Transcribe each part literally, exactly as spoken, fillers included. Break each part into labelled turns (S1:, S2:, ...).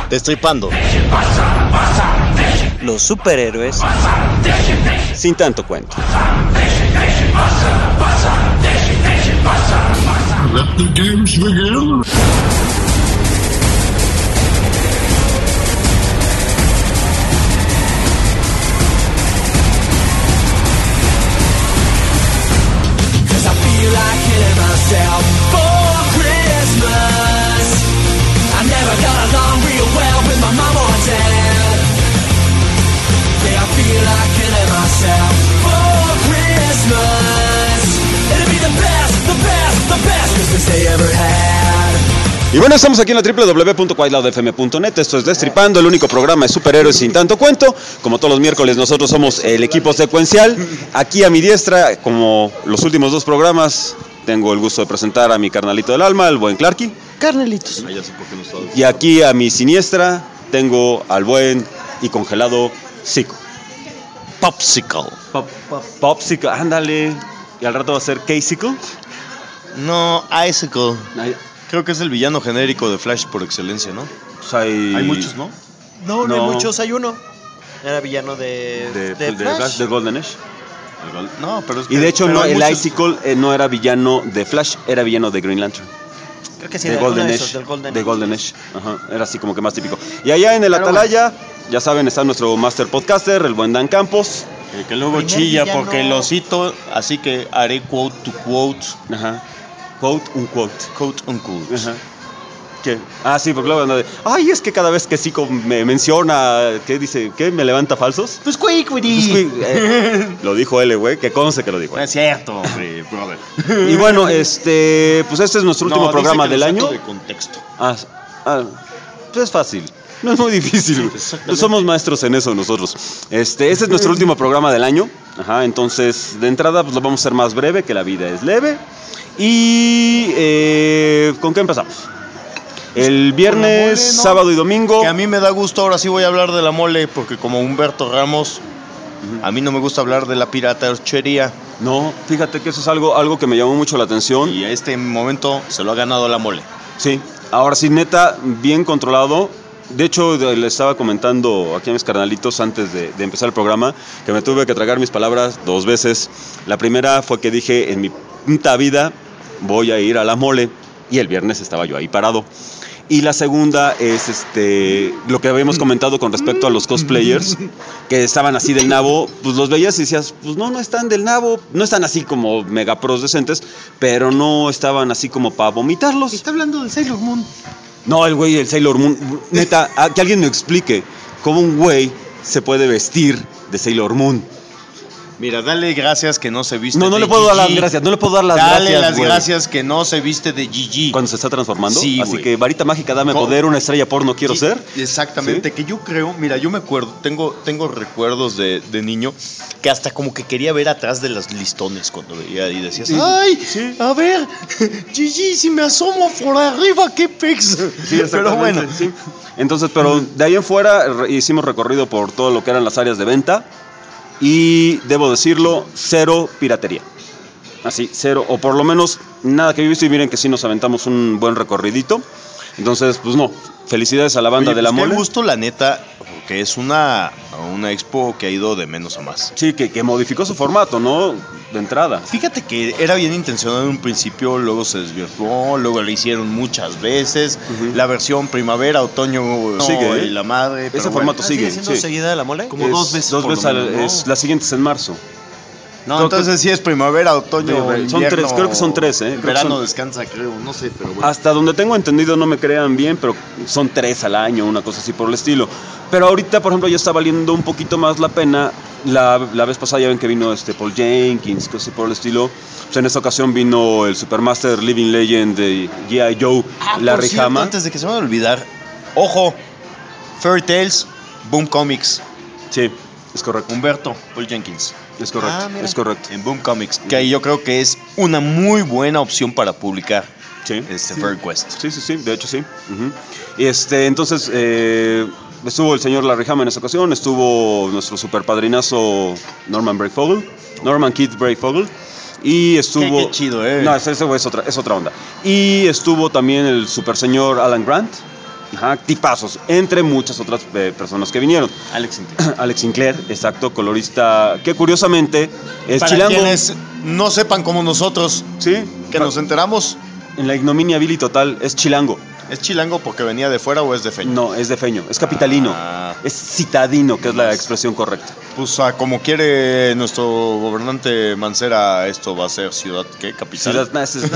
S1: Destripando.
S2: Los superhéroes
S3: sin tanto cuento.
S4: Let the games begin.
S3: Y bueno, estamos aquí en la doble u doble u doble u punto quiet loud f m punto net. Esto es Destripando, el único programa de superhéroes sin tanto cuento. Como todos los miércoles, nosotros somos el equipo secuencial. Aquí a mi diestra, como los últimos dos programas, tengo el gusto de presentar a mi carnalito del alma, el buen Clarky.
S2: Carnalitos.
S3: Y aquí a mi siniestra tengo al buen y congelado Zico.
S1: Popsicle.
S3: Pop, pop, Popsicle, ándale. Y al rato va a ser K-Sicle.
S1: No, Icicle. Creo que es el villano genérico de Flash por excelencia, ¿no?
S3: Pues hay...
S1: hay muchos, ¿no?
S2: No, no,
S3: No.
S2: hay muchos, hay uno. Era villano de,
S3: de,
S2: de,
S3: de
S2: Flash.
S3: Flash, de Golden Age.
S1: No, pero es que,
S3: Y de hecho,
S1: pero
S3: no,
S1: hay
S3: el
S1: muchos.
S3: Icicle eh, no era villano de Flash, era villano de Green Lantern.
S2: Creo que sí,
S3: de
S2: de
S3: Golden
S2: uno de
S3: Age.
S2: esos, del Golden
S3: de
S2: Age.
S3: Golden Age. Ajá, era así como que más típico. Y allá en el
S2: Pero
S3: Atalaya, ya saben, está nuestro master podcaster, el buen Dan Campos.
S1: El que luego
S2: Primer
S1: chilla
S2: villano.
S1: porque lo cito, así que haré quote to quote.
S3: Ajá. Quote, un quote.
S1: Quote un quote.
S3: Ajá. ¿Qué? Ah, sí, porque luego anda de, ay, es que cada vez que Zico me menciona, ¿qué dice? ¿Qué? ¿Me levanta falsos?
S1: Pues quick,
S3: Pues, güey, eh, lo dijo él, güey, que conste que lo dijo
S1: No
S3: él.
S1: es cierto, hombre, brother.
S3: Y bueno, este, pues este es nuestro último
S1: No, dice
S3: programa
S1: que
S3: del
S1: lo
S3: año.
S1: saco de contexto.
S3: Ah, ah, pues es fácil. No es muy difícil. güey. Pues somos maestros en eso nosotros. Este, este es nuestro último programa del año. Ajá, entonces de entrada pues lo vamos a hacer más breve, que la vida es leve. Y eh, ¿con qué empezamos? El viernes,
S1: mole, ¿no?
S3: sábado y domingo.
S1: Que a mí me da gusto, ahora sí voy a hablar de la mole, porque como Humberto Ramos, a mí no me gusta hablar de la piratería.
S3: No, fíjate que eso es algo, algo que me llamó mucho la atención.
S1: Y a este momento se lo ha ganado la mole.
S3: Sí, ahora sí, neta, bien controlado. De hecho, de- le estaba comentando aquí a mis carnalitos antes de, de empezar el programa que me tuve que tragar mis palabras dos veces. La primera fue que dije, en mi puta vida voy a ir a la mole. Y el viernes estaba yo ahí parado. Y la segunda es este lo que habíamos comentado con respecto a los cosplayers, que estaban así del nabo, pues los veías y decías, pues no, no están del nabo, no están así como mega pros decentes, pero no estaban así como para vomitarlos.
S1: Está hablando del Sailor Moon.
S3: No, el güey, el Sailor Moon, neta, a- que alguien me explique cómo un güey se puede vestir de Sailor Moon.
S1: Mira, dale gracias que no se viste
S3: No, no
S1: de
S3: le puedo dar las
S1: Gigi.
S3: gracias, no le puedo dar las
S1: Dale
S3: gracias,
S1: las
S3: güey.
S1: gracias que no se viste de Gigi.
S3: Cuando se está transformando,
S1: Sí,
S3: así
S1: güey.
S3: que varita mágica, dame
S1: ¿Cómo?
S3: poder, una estrella porno quiero
S1: Sí,
S3: ser.
S1: Exactamente,
S3: ¿Sí?
S1: que yo creo, mira, yo me acuerdo, tengo, tengo recuerdos de, de niño que hasta como que quería ver atrás de los listones cuando veía y decías,
S3: Sí,
S1: ay,
S3: sí.
S1: a ver, Gigi, si me asomo por arriba, qué pex.
S3: Sí,
S1: Pero bueno,
S3: sí. Entonces, pero de ahí en fuera re- hicimos recorrido por todo lo que eran las áreas de venta y debo decirlo, cero piratería. Así, cero, o por lo menos nada que yo he visto y miren que sí nos aventamos un buen recorridito. Entonces, pues no, felicidades a la banda
S1: oye,
S3: de la
S1: pues qué
S3: mole.
S1: gusto, la neta, que es una, una expo que ha ido de menos a más.
S3: Sí, que, que modificó su formato, ¿no? De entrada.
S1: Fíjate que era bien intencionado en un principio, luego se desvirtuó, luego lo hicieron muchas veces.
S3: Ujú.
S1: La versión primavera, otoño, no,
S3: Sigue, ¿eh?
S1: y la madre.
S3: Ese
S1: pero
S3: formato
S2: ¿Ah,
S3: sigue,
S2: ¿Sigue siendo
S3: sí.
S2: seguida de la mole?
S1: Como
S3: Es
S1: dos veces
S3: Dos
S1: por
S3: veces,
S1: lo
S3: al-
S1: menos, ¿no?
S3: es, la siguiente es en marzo.
S1: No,
S3: Creo
S1: entonces sí es primavera, otoño,
S3: Son
S1: invierno,
S3: tres, creo que son tres, ¿eh? Creo que
S1: verano
S3: son-
S1: descansa, creo, no sé, pero bueno.
S3: Hasta donde tengo entendido, no me crean bien, pero son tres al año, una cosa así por el estilo. Pero ahorita, por ejemplo, ya está valiendo un poquito más la pena. La, la vez pasada ya ven que vino este Paul Jenkins, cosas así por el estilo. Pues en esta ocasión vino el Supermaster Living Legend de G I. Joe,
S1: Ah, por
S3: Larry
S1: cierto,
S3: Hama.
S1: antes de que se me vaya a olvidar, ojo, Fairy Tales, Boom Comics,
S3: Sí, es correcto.
S1: Humberto, Paul Jenkins,
S3: Es correcto,
S2: Ah, mira.
S3: es correcto.
S1: en Boom Comics, que ahí yo creo que es una muy buena opción para publicar
S3: Sí.
S1: este Fairy Quest.
S3: Sí, sí, sí, de hecho sí. Ujú. Y este, entonces, eh, estuvo el señor Larry Hama en esa ocasión, estuvo nuestro super padrinazo Norman Brayfogle, Norman Keith Brayfogle, y estuvo...
S1: Qué- qué chido, eh.
S3: No, ese, ese güey es otra, es otra onda. Y estuvo también el super señor Alan Grant, Ajá, tipazos, entre muchas otras eh, personas que vinieron.
S1: Alex Sinclair.
S3: Alex Sinclair, exacto, colorista, que curiosamente es
S1: Para
S3: chilango.
S1: quienes no sepan como nosotros,
S3: Sí,
S1: que
S3: pa-
S1: nos enteramos,
S3: en la ignominia vil y total, es chilango.
S1: ¿es chilango porque venía de fuera o es de feño?
S3: No, es de feño, es capitalino,
S1: Ah.
S3: es citadino, que es la expresión correcta.
S1: Pues a como quiere nuestro gobernante Mancera, esto va a ser ciudad, ¿qué? Capital.
S3: Ciudad- nah, ese es-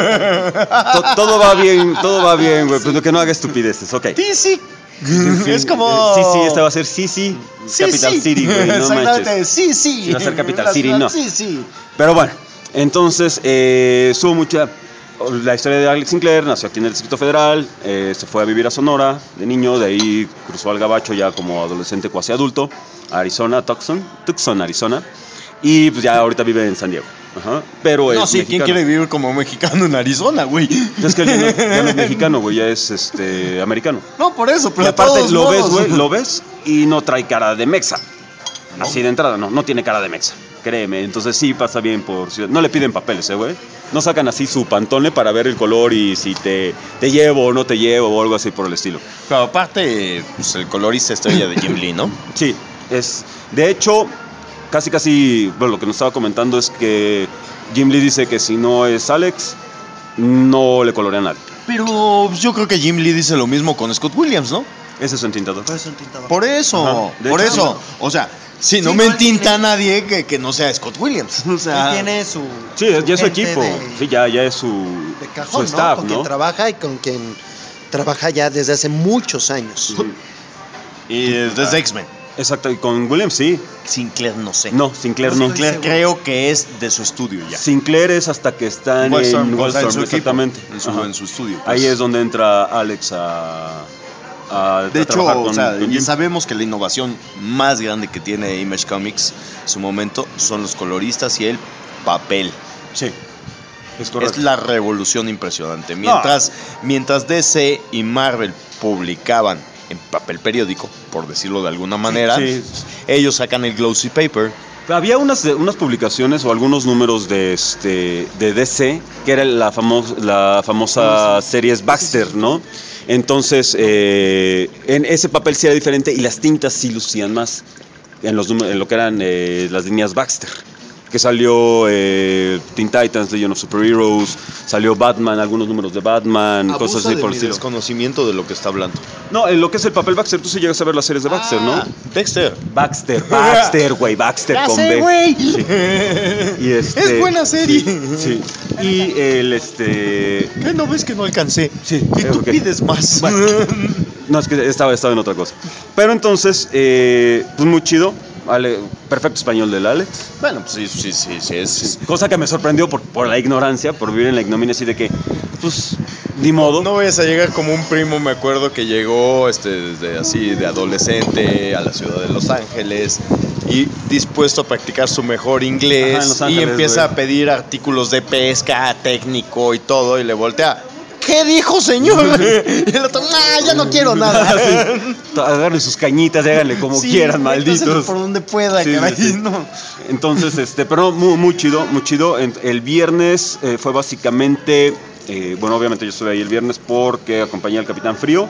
S3: To- todo va bien, todo va bien, güey, pues que no haga estupideces, ok.
S1: Sí, sí.
S3: En fin,
S1: Es como...
S3: Sí, sí, esta va a ser sí, sí,
S1: Sí,
S3: Capital
S1: sí.
S3: City, güey, no
S1: Exactamente,
S3: manches.
S1: sí, sí.
S3: Si va a ser Capital
S1: La
S3: City,
S1: ciudad,
S3: no.
S1: Sí, sí.
S3: Pero bueno, entonces eh, estuvo mucha. La historia de Alex Sinclair, nació aquí en el Distrito Federal, eh, se fue a vivir a Sonora de niño, de ahí cruzó al Gabacho ya como adolescente cuasi adulto, a Arizona, Tucson, Tucson, Arizona, y pues ya ahorita vive en San Diego. Ajá, pero
S1: No,
S3: es
S1: sí, ¿quién
S3: mexicano.
S1: quiere vivir como mexicano en Arizona, güey?
S3: Es que él ya no, ya no es mexicano, güey, ya es este americano.
S1: No, por eso, pero
S3: Y
S1: de
S3: aparte
S1: todos
S3: lo ves,
S1: modos.
S3: güey, lo ves y no trae cara de mexa. Así de entrada, no, no tiene cara de mexa. Créeme, entonces sí pasa bien por ciudad. No le piden papeles, eh, güey. No sacan así su pantone para ver el color y si te, te llevo o no te llevo o algo así por el estilo.
S1: Pero aparte, pues el colorista estrella de Jim Lee, ¿no?
S3: Sí, es. De hecho, casi casi, bueno, lo que nos estaba comentando es que Jim Lee dice que si no es Alex, no le colorea a nadie.
S1: Pero pues, yo creo que Jim Lee dice lo mismo con Scott Williams, ¿no?
S3: Ese es su entintador.
S2: Por eso entintaba.
S1: Por eso,
S3: Ajá, de
S1: por
S3: hecho,
S1: eso. O sea, si no
S2: Sí,
S1: me
S2: no, él
S1: entinta a
S2: tiene-
S1: nadie que, que no sea Scott Williams. O sea,
S2: Él tiene su.
S3: Sí, ya es su
S2: gente
S3: equipo.
S2: de-
S3: Sí, ya, ya es su,
S2: de
S3: su
S2: cajón,
S3: staff,
S2: ¿no? Con
S3: ¿no?
S2: quien trabaja y con quien trabaja ya desde hace muchos años.
S1: y desde X-Men.
S3: Exacto, y con Williams sí.
S1: Sinclair no sé.
S3: No, Sinclair no.
S1: Sinclair creo que es de su estudio ya.
S3: Sinclair es hasta que están
S1: Western,
S3: en
S1: o sea, en
S3: Western,
S1: su equipo,
S3: exactamente.
S1: en su,
S3: Ajá.
S1: en su estudio. pues.
S3: Ahí es donde entra Alex a, a,
S1: De
S3: a
S1: hecho,
S3: trabajar
S1: o
S3: con,
S1: sea,
S3: con
S1: ya
S3: Jim.
S1: sabemos que la innovación más grande que tiene Image Comics en su momento son los coloristas y el papel.
S3: Sí, es correcto.
S1: Es la revolución impresionante. Mientras, mientras D C y Marvel publicaban en papel periódico, por decirlo de alguna manera,
S3: Sí.
S1: ellos sacan el glossy paper.
S3: Había unas, unas publicaciones o algunos números de, este, de D C, que era la, famo- la famosa serie Baxter, ¿no? Entonces, eh, en ese papel sí era diferente y las tintas sí lucían más en, los, números- en lo que eran eh, las líneas Baxter. Que salió eh, Teen Titans, Legion of Superheroes, salió Batman, algunos números de Batman,
S1: Abusa
S3: cosas así
S1: de
S3: por
S1: mi
S3: el estilo.
S1: desconocimiento de lo que está hablando.
S3: No, en lo que es el papel Baxter, tú sí llegas a ver las series de Baxter,
S1: Ah,
S3: ¿no?
S1: Dexter.
S3: Baxter, Baxter, güey, Baxter
S1: Ya
S3: con
S1: sé,
S3: B.
S1: güey.
S3: Sí. Y este,
S1: Es buena serie.
S3: Sí, sí. Y el este.
S1: ¿Qué no ves que no alcancé?
S3: Sí,
S1: Y tú
S3: ok.
S1: pides más.
S3: No, es que estaba, estaba en otra cosa. Pero entonces, eh, pues muy chido. Ale- perfecto español del Alex.
S1: Bueno, pues sí, sí, sí, sí. Es,
S3: Cosa que me sorprendió por, por la ignorancia, por vivir en la ignominia así de que, pues, ni modo.
S1: No vayas a llegar como un primo, me acuerdo que llegó este, desde así de adolescente a la ciudad de Los Ángeles y dispuesto a practicar su mejor inglés.
S3: Ajá, en Los
S1: y
S3: Ángeles,
S1: empieza
S3: güey.
S1: a pedir artículos de pesca, técnico y todo, y le voltea. ¿Qué dijo, señor? Y el otro, nah, ya no quiero nada.
S3: Sí. Agarren sus cañitas y háganle como
S1: Sí,
S3: quieran,
S1: métaselo
S3: malditos.
S1: por donde pueda,
S3: Sí,
S1: caray.
S3: sí, sí.
S1: No.
S3: Entonces, este, pero muy, muy chido, muy chido. En- El viernes eh, fue básicamente, eh, bueno, obviamente yo estuve ahí el viernes porque acompañé al Capitán Frío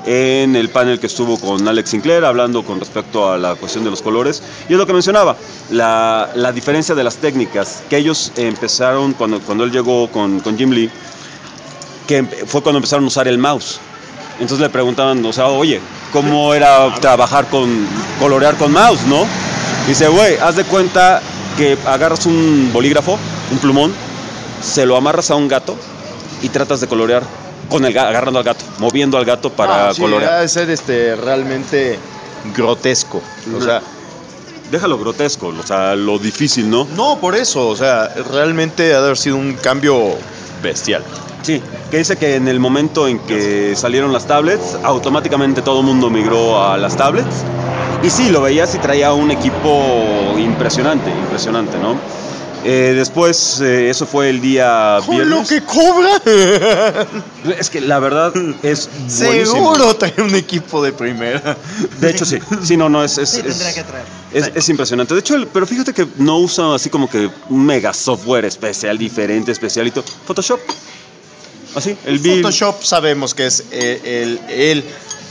S3: en el panel que estuvo con Alex Sinclair hablando con respecto a la cuestión de los colores. Y es lo que mencionaba, la, la diferencia de las técnicas, que ellos empezaron cuando, cuando él llegó con, con Jim Lee, que empe- fue cuando empezaron a usar el mouse. Entonces le preguntaban, o sea, oye, ¿cómo era trabajar con, colorear con mouse, no? Dice, güey, haz de cuenta que agarras un bolígrafo, un plumón, se lo amarras a un gato y tratas de colorear con el ga- agarrando al gato, moviendo al gato para
S1: Ah, sí,
S3: colorear.
S1: ha de ser este, realmente grotesco. O sea,
S3: Déjalo grotesco, o sea, lo difícil, ¿no?
S1: no, por eso. O sea, realmente ha de haber sido un cambio bestial.
S3: Sí, que dice que en el momento en que salieron las tablets, automáticamente todo el mundo migró a las tablets. Y sí, lo veías y traía un equipo impresionante, impresionante, ¿no? Eh, después, eh, eso fue el día
S1: Con lo
S3: viernes.
S1: que cobra,
S3: Es que la verdad es buenísimo.
S1: seguro trae un equipo de primera.
S3: De hecho, sí. Sí, no, no, es, es,
S2: Sí,
S3: es-
S2: tendría que traer.
S3: es- es impresionante. De hecho, el- pero fíjate que no usa así como que un mega software especial, diferente, especialito. Photoshop. Así, el Bill.
S1: Photoshop sabemos que es el, el, el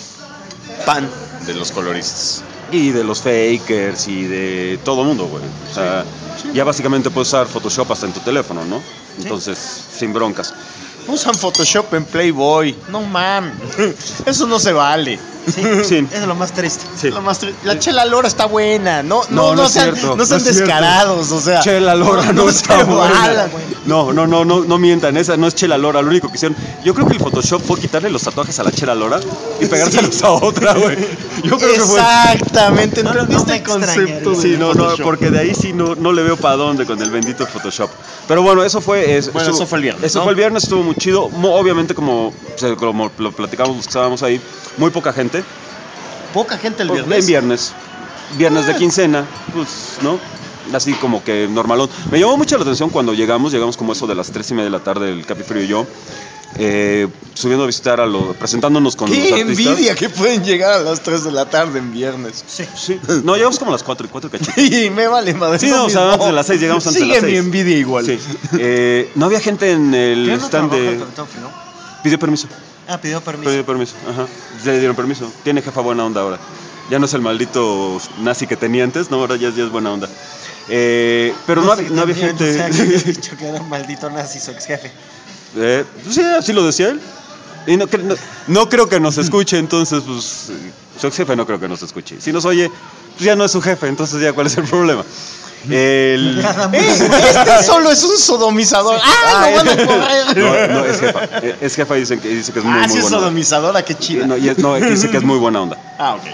S1: pan de los coloristas.
S3: Y de los fakers y de todo mundo, güey. O sea, sí, sí. Ya básicamente puedes usar Photoshop hasta en tu teléfono, ¿no? Entonces, sí. Sin broncas.
S1: Usan Photoshop en Playboy. No mames. Eso no se vale.
S2: Sí, sí. Es lo más triste.
S3: Sí.
S1: Lo más tri- la Chela Lora está buena. No,
S3: no,
S1: no,
S3: no,
S1: no sean,
S3: cierto,
S1: no sean
S3: no
S1: descarados. O sea,
S3: Chela Lora no,
S1: no, no
S3: está buena.
S1: Bala,
S3: no, no, no, no, no mientan. Esa no es Chela Lora. Lo único que hicieron. Yo creo que el Photoshop fue quitarle los tatuajes a la Chela Lora y pegárselos sí. a otra, güey. Yo creo que fue.
S1: Exactamente.
S2: No, no, no
S1: este concepto.
S3: Sí, no, no, porque de ahí sí no, no le veo para dónde con el bendito Photoshop. Pero bueno, eso fue. Es,
S1: bueno,
S3: estuvo,
S1: eso fue el viernes.
S3: Eso
S1: ¿no?
S3: fue el viernes, estuvo muy chido. Obviamente, como, como lo platicamos los que estábamos ahí, muy poca gente.
S1: Poca gente el viernes.
S3: En viernes. Viernes de quincena, pues, ¿no? Así como que normalón. Me llamó mucho la atención cuando llegamos, llegamos como eso de las tres y media de la tarde, el Capi Frío y yo, eh, subiendo a visitar a los, presentándonos con los
S1: ¡Qué
S3: artistas.
S1: envidia que pueden llegar a las tres de la tarde en viernes!
S3: Sí, sí. No, llegamos como a las cuatro, cuatro cachitos.
S1: Y me vale madre.
S3: Sí, no, o sea, antes de las seis, llegamos antes
S1: Sigue
S3: de las
S1: mi
S3: seis.
S1: envidia igual.
S3: Sí. Eh, no había gente en el
S2: ¿Qué no
S3: stand
S2: trabaja
S3: de...
S2: con Tofi, no?
S3: Pidió permiso.
S2: Ah, pidió permiso.
S3: Pidió permiso, ajá. Le dieron permiso. Tiene jefa buena onda ahora. Ya no es el maldito nazi que tenía antes, no, ahora ya, ya es buena onda. Eh, pero no, no, había, no había gente.
S2: O sea, que habías dicho que era un maldito nazi su ex jefe.
S3: Eh, pues sí, así lo decía él. Y no, no, no creo que nos escuche, entonces, pues, su ex jefe no creo que nos escuche. Si nos oye, pues ya no es su jefe, entonces ya, ¿cuál es el problema? El...
S1: Este solo es un sodomizador. ¡Ah, lo van a correr!
S3: No, no, es jefa. Es jefa y dice que, dice que es muy,
S1: ah,
S3: muy
S1: sí es
S3: buena
S1: sodomizadora, qué chida.
S3: No, y es, no, dice que es muy buena onda.
S1: Ah, ok.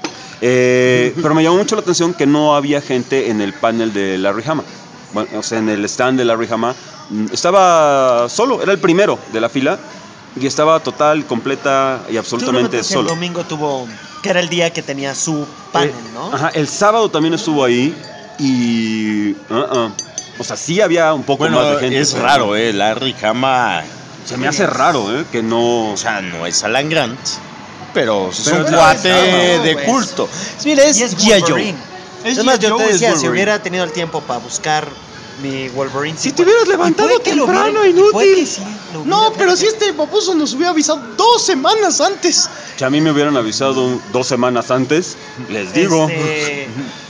S3: Eh, pero me llamó mucho la atención que no había gente en el panel de Larry Hama. Bueno, o sea, en el stand de Larry Hama estaba solo, era el primero de la fila y estaba total, completa y absolutamente solo.
S2: El domingo tuvo, que era el día que tenía su panel,
S3: eh,
S2: ¿no?
S3: Ajá, el sábado también estuvo ahí y, uh -uh. o sea, sí había un poco
S1: bueno,
S3: más de gente.
S1: Es raro, eh, Larry Hama.
S3: Se me hace raro, eh, que no.
S1: O sea, no es Alan Grant. Pero es
S3: Pero
S1: un
S3: es
S1: cuate
S2: no,
S1: de
S2: pues.
S1: culto. Mira, es G I. Joe.
S2: Es más, yo te decía, si hubiera tenido el tiempo para buscar mi Wolverine...
S3: Si te hubieras levantado temprano,
S2: hubieran,
S3: inútil.
S2: Sí,
S1: no, pero si este baboso nos hubiera avisado dos semanas antes.
S3: Si a mí me hubieran avisado dos semanas antes, les digo.
S2: Este,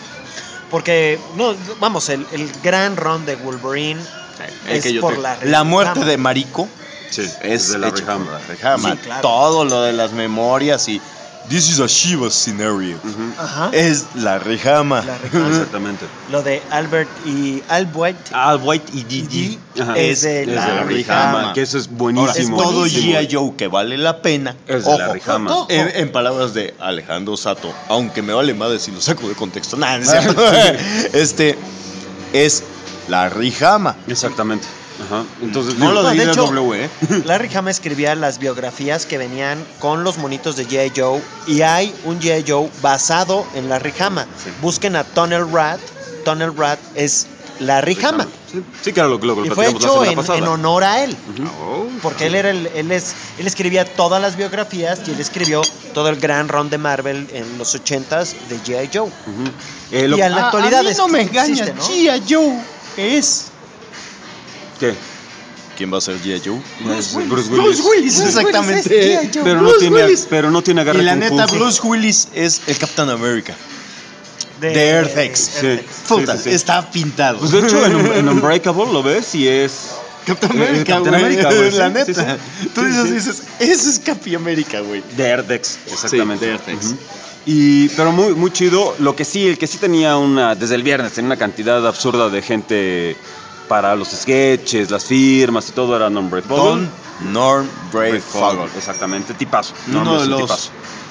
S2: porque, no, vamos, el, el gran run de Wolverine
S1: el
S2: es
S1: que yo
S2: por
S1: te...
S2: la
S1: La muerte de Marico.
S3: Sí,
S1: es
S3: de la
S1: hecho
S3: Rehama.
S1: por la Rehama.
S2: Sí, claro.
S1: Todo lo de las memorias y this is a Shiva scenario.
S3: Uh-huh.
S2: Ajá.
S1: Es la Rehama.
S2: La Rehama.
S3: Exactamente.
S2: Lo de Albert y Al White.
S3: Al White y Didi
S2: es de
S3: es
S2: la
S3: de la
S1: Rehama.
S3: Rehama, que eso es buenísimo.
S1: Ahora,
S2: Es
S1: todo
S2: buenísimo.
S1: G I. Joe que vale la pena.
S3: Es de la Rehama.
S2: ojo.
S1: En, en palabras de Alejandro Sato, aunque me vale madre si lo saco de contexto. Nada, no es cierto. este es la Rehama.
S3: Exactamente. Ajá. Entonces,
S1: No
S3: digo,
S1: lo
S2: No, de
S1: diga
S2: hecho,
S1: W, ¿eh?
S2: Larry Hama escribía las biografías que venían con los monitos de G I. Joe y hay un G I. Joe basado en Larry Hama.
S3: Sí.
S2: Busquen a Tunnel Rat. Tunnel Rat es Larry Hama.
S3: Sí, sí, que era lo, lo que
S2: Y fue
S3: platicamos la
S2: hecho
S3: semana
S2: en,
S3: pasada.
S2: en honor a él.
S3: Ujú.
S2: Porque él era el, él es, él escribía todas las biografías y él escribió todo el gran run de Marvel en los ochentas de G I. Joe.
S3: Ujú. Eh, lo-
S2: Y en la
S1: Ah,
S2: actualidad
S1: a mí
S2: es-
S1: no me engaña.
S2: existe, ¿no?
S1: G I. Joe es.
S3: ¿Qué?
S1: ¿Quién va a ser G I. Joe?
S3: Es Bruce Willis.
S1: Willis, exactamente.
S2: Bruce Willis es G I. Joe.
S3: Pero no,
S1: Bruce
S3: tiene,
S1: Willis.
S3: pero no tiene agarre
S1: Y la
S3: kung
S1: neta,
S3: fu.
S1: Bruce Willis es el Captain America.
S2: De,
S1: De Earth-X.
S3: Sí.
S2: Earth-X.
S1: Puta,
S3: Sí, sí, sí.
S1: está pintado.
S3: Pues de hecho, en, en Unbreakable lo ves y es.
S1: Captain
S3: Eh,
S1: America,
S3: Captain
S1: güey.
S3: America, güey,
S1: La
S3: sí,
S1: neta.
S3: sí, sí.
S1: Tú
S3: Sí,
S1: dices,
S3: sí.
S1: dices, eso es Capi América, güey.
S3: De Earth-X, exactamente.
S1: Sí, de Earth-X.
S3: Ujú. Y, pero muy, muy chido. Lo que sí, el que sí tenía una, desde el viernes, tenía una cantidad absurda de gente para los sketches, las firmas y todo, era Norm Brayfogle.
S1: Don Norm Brayfogle.
S3: Exactamente, tipazo.
S1: Uno
S3: Norm
S1: de
S3: es un
S1: los-
S3: tipazo.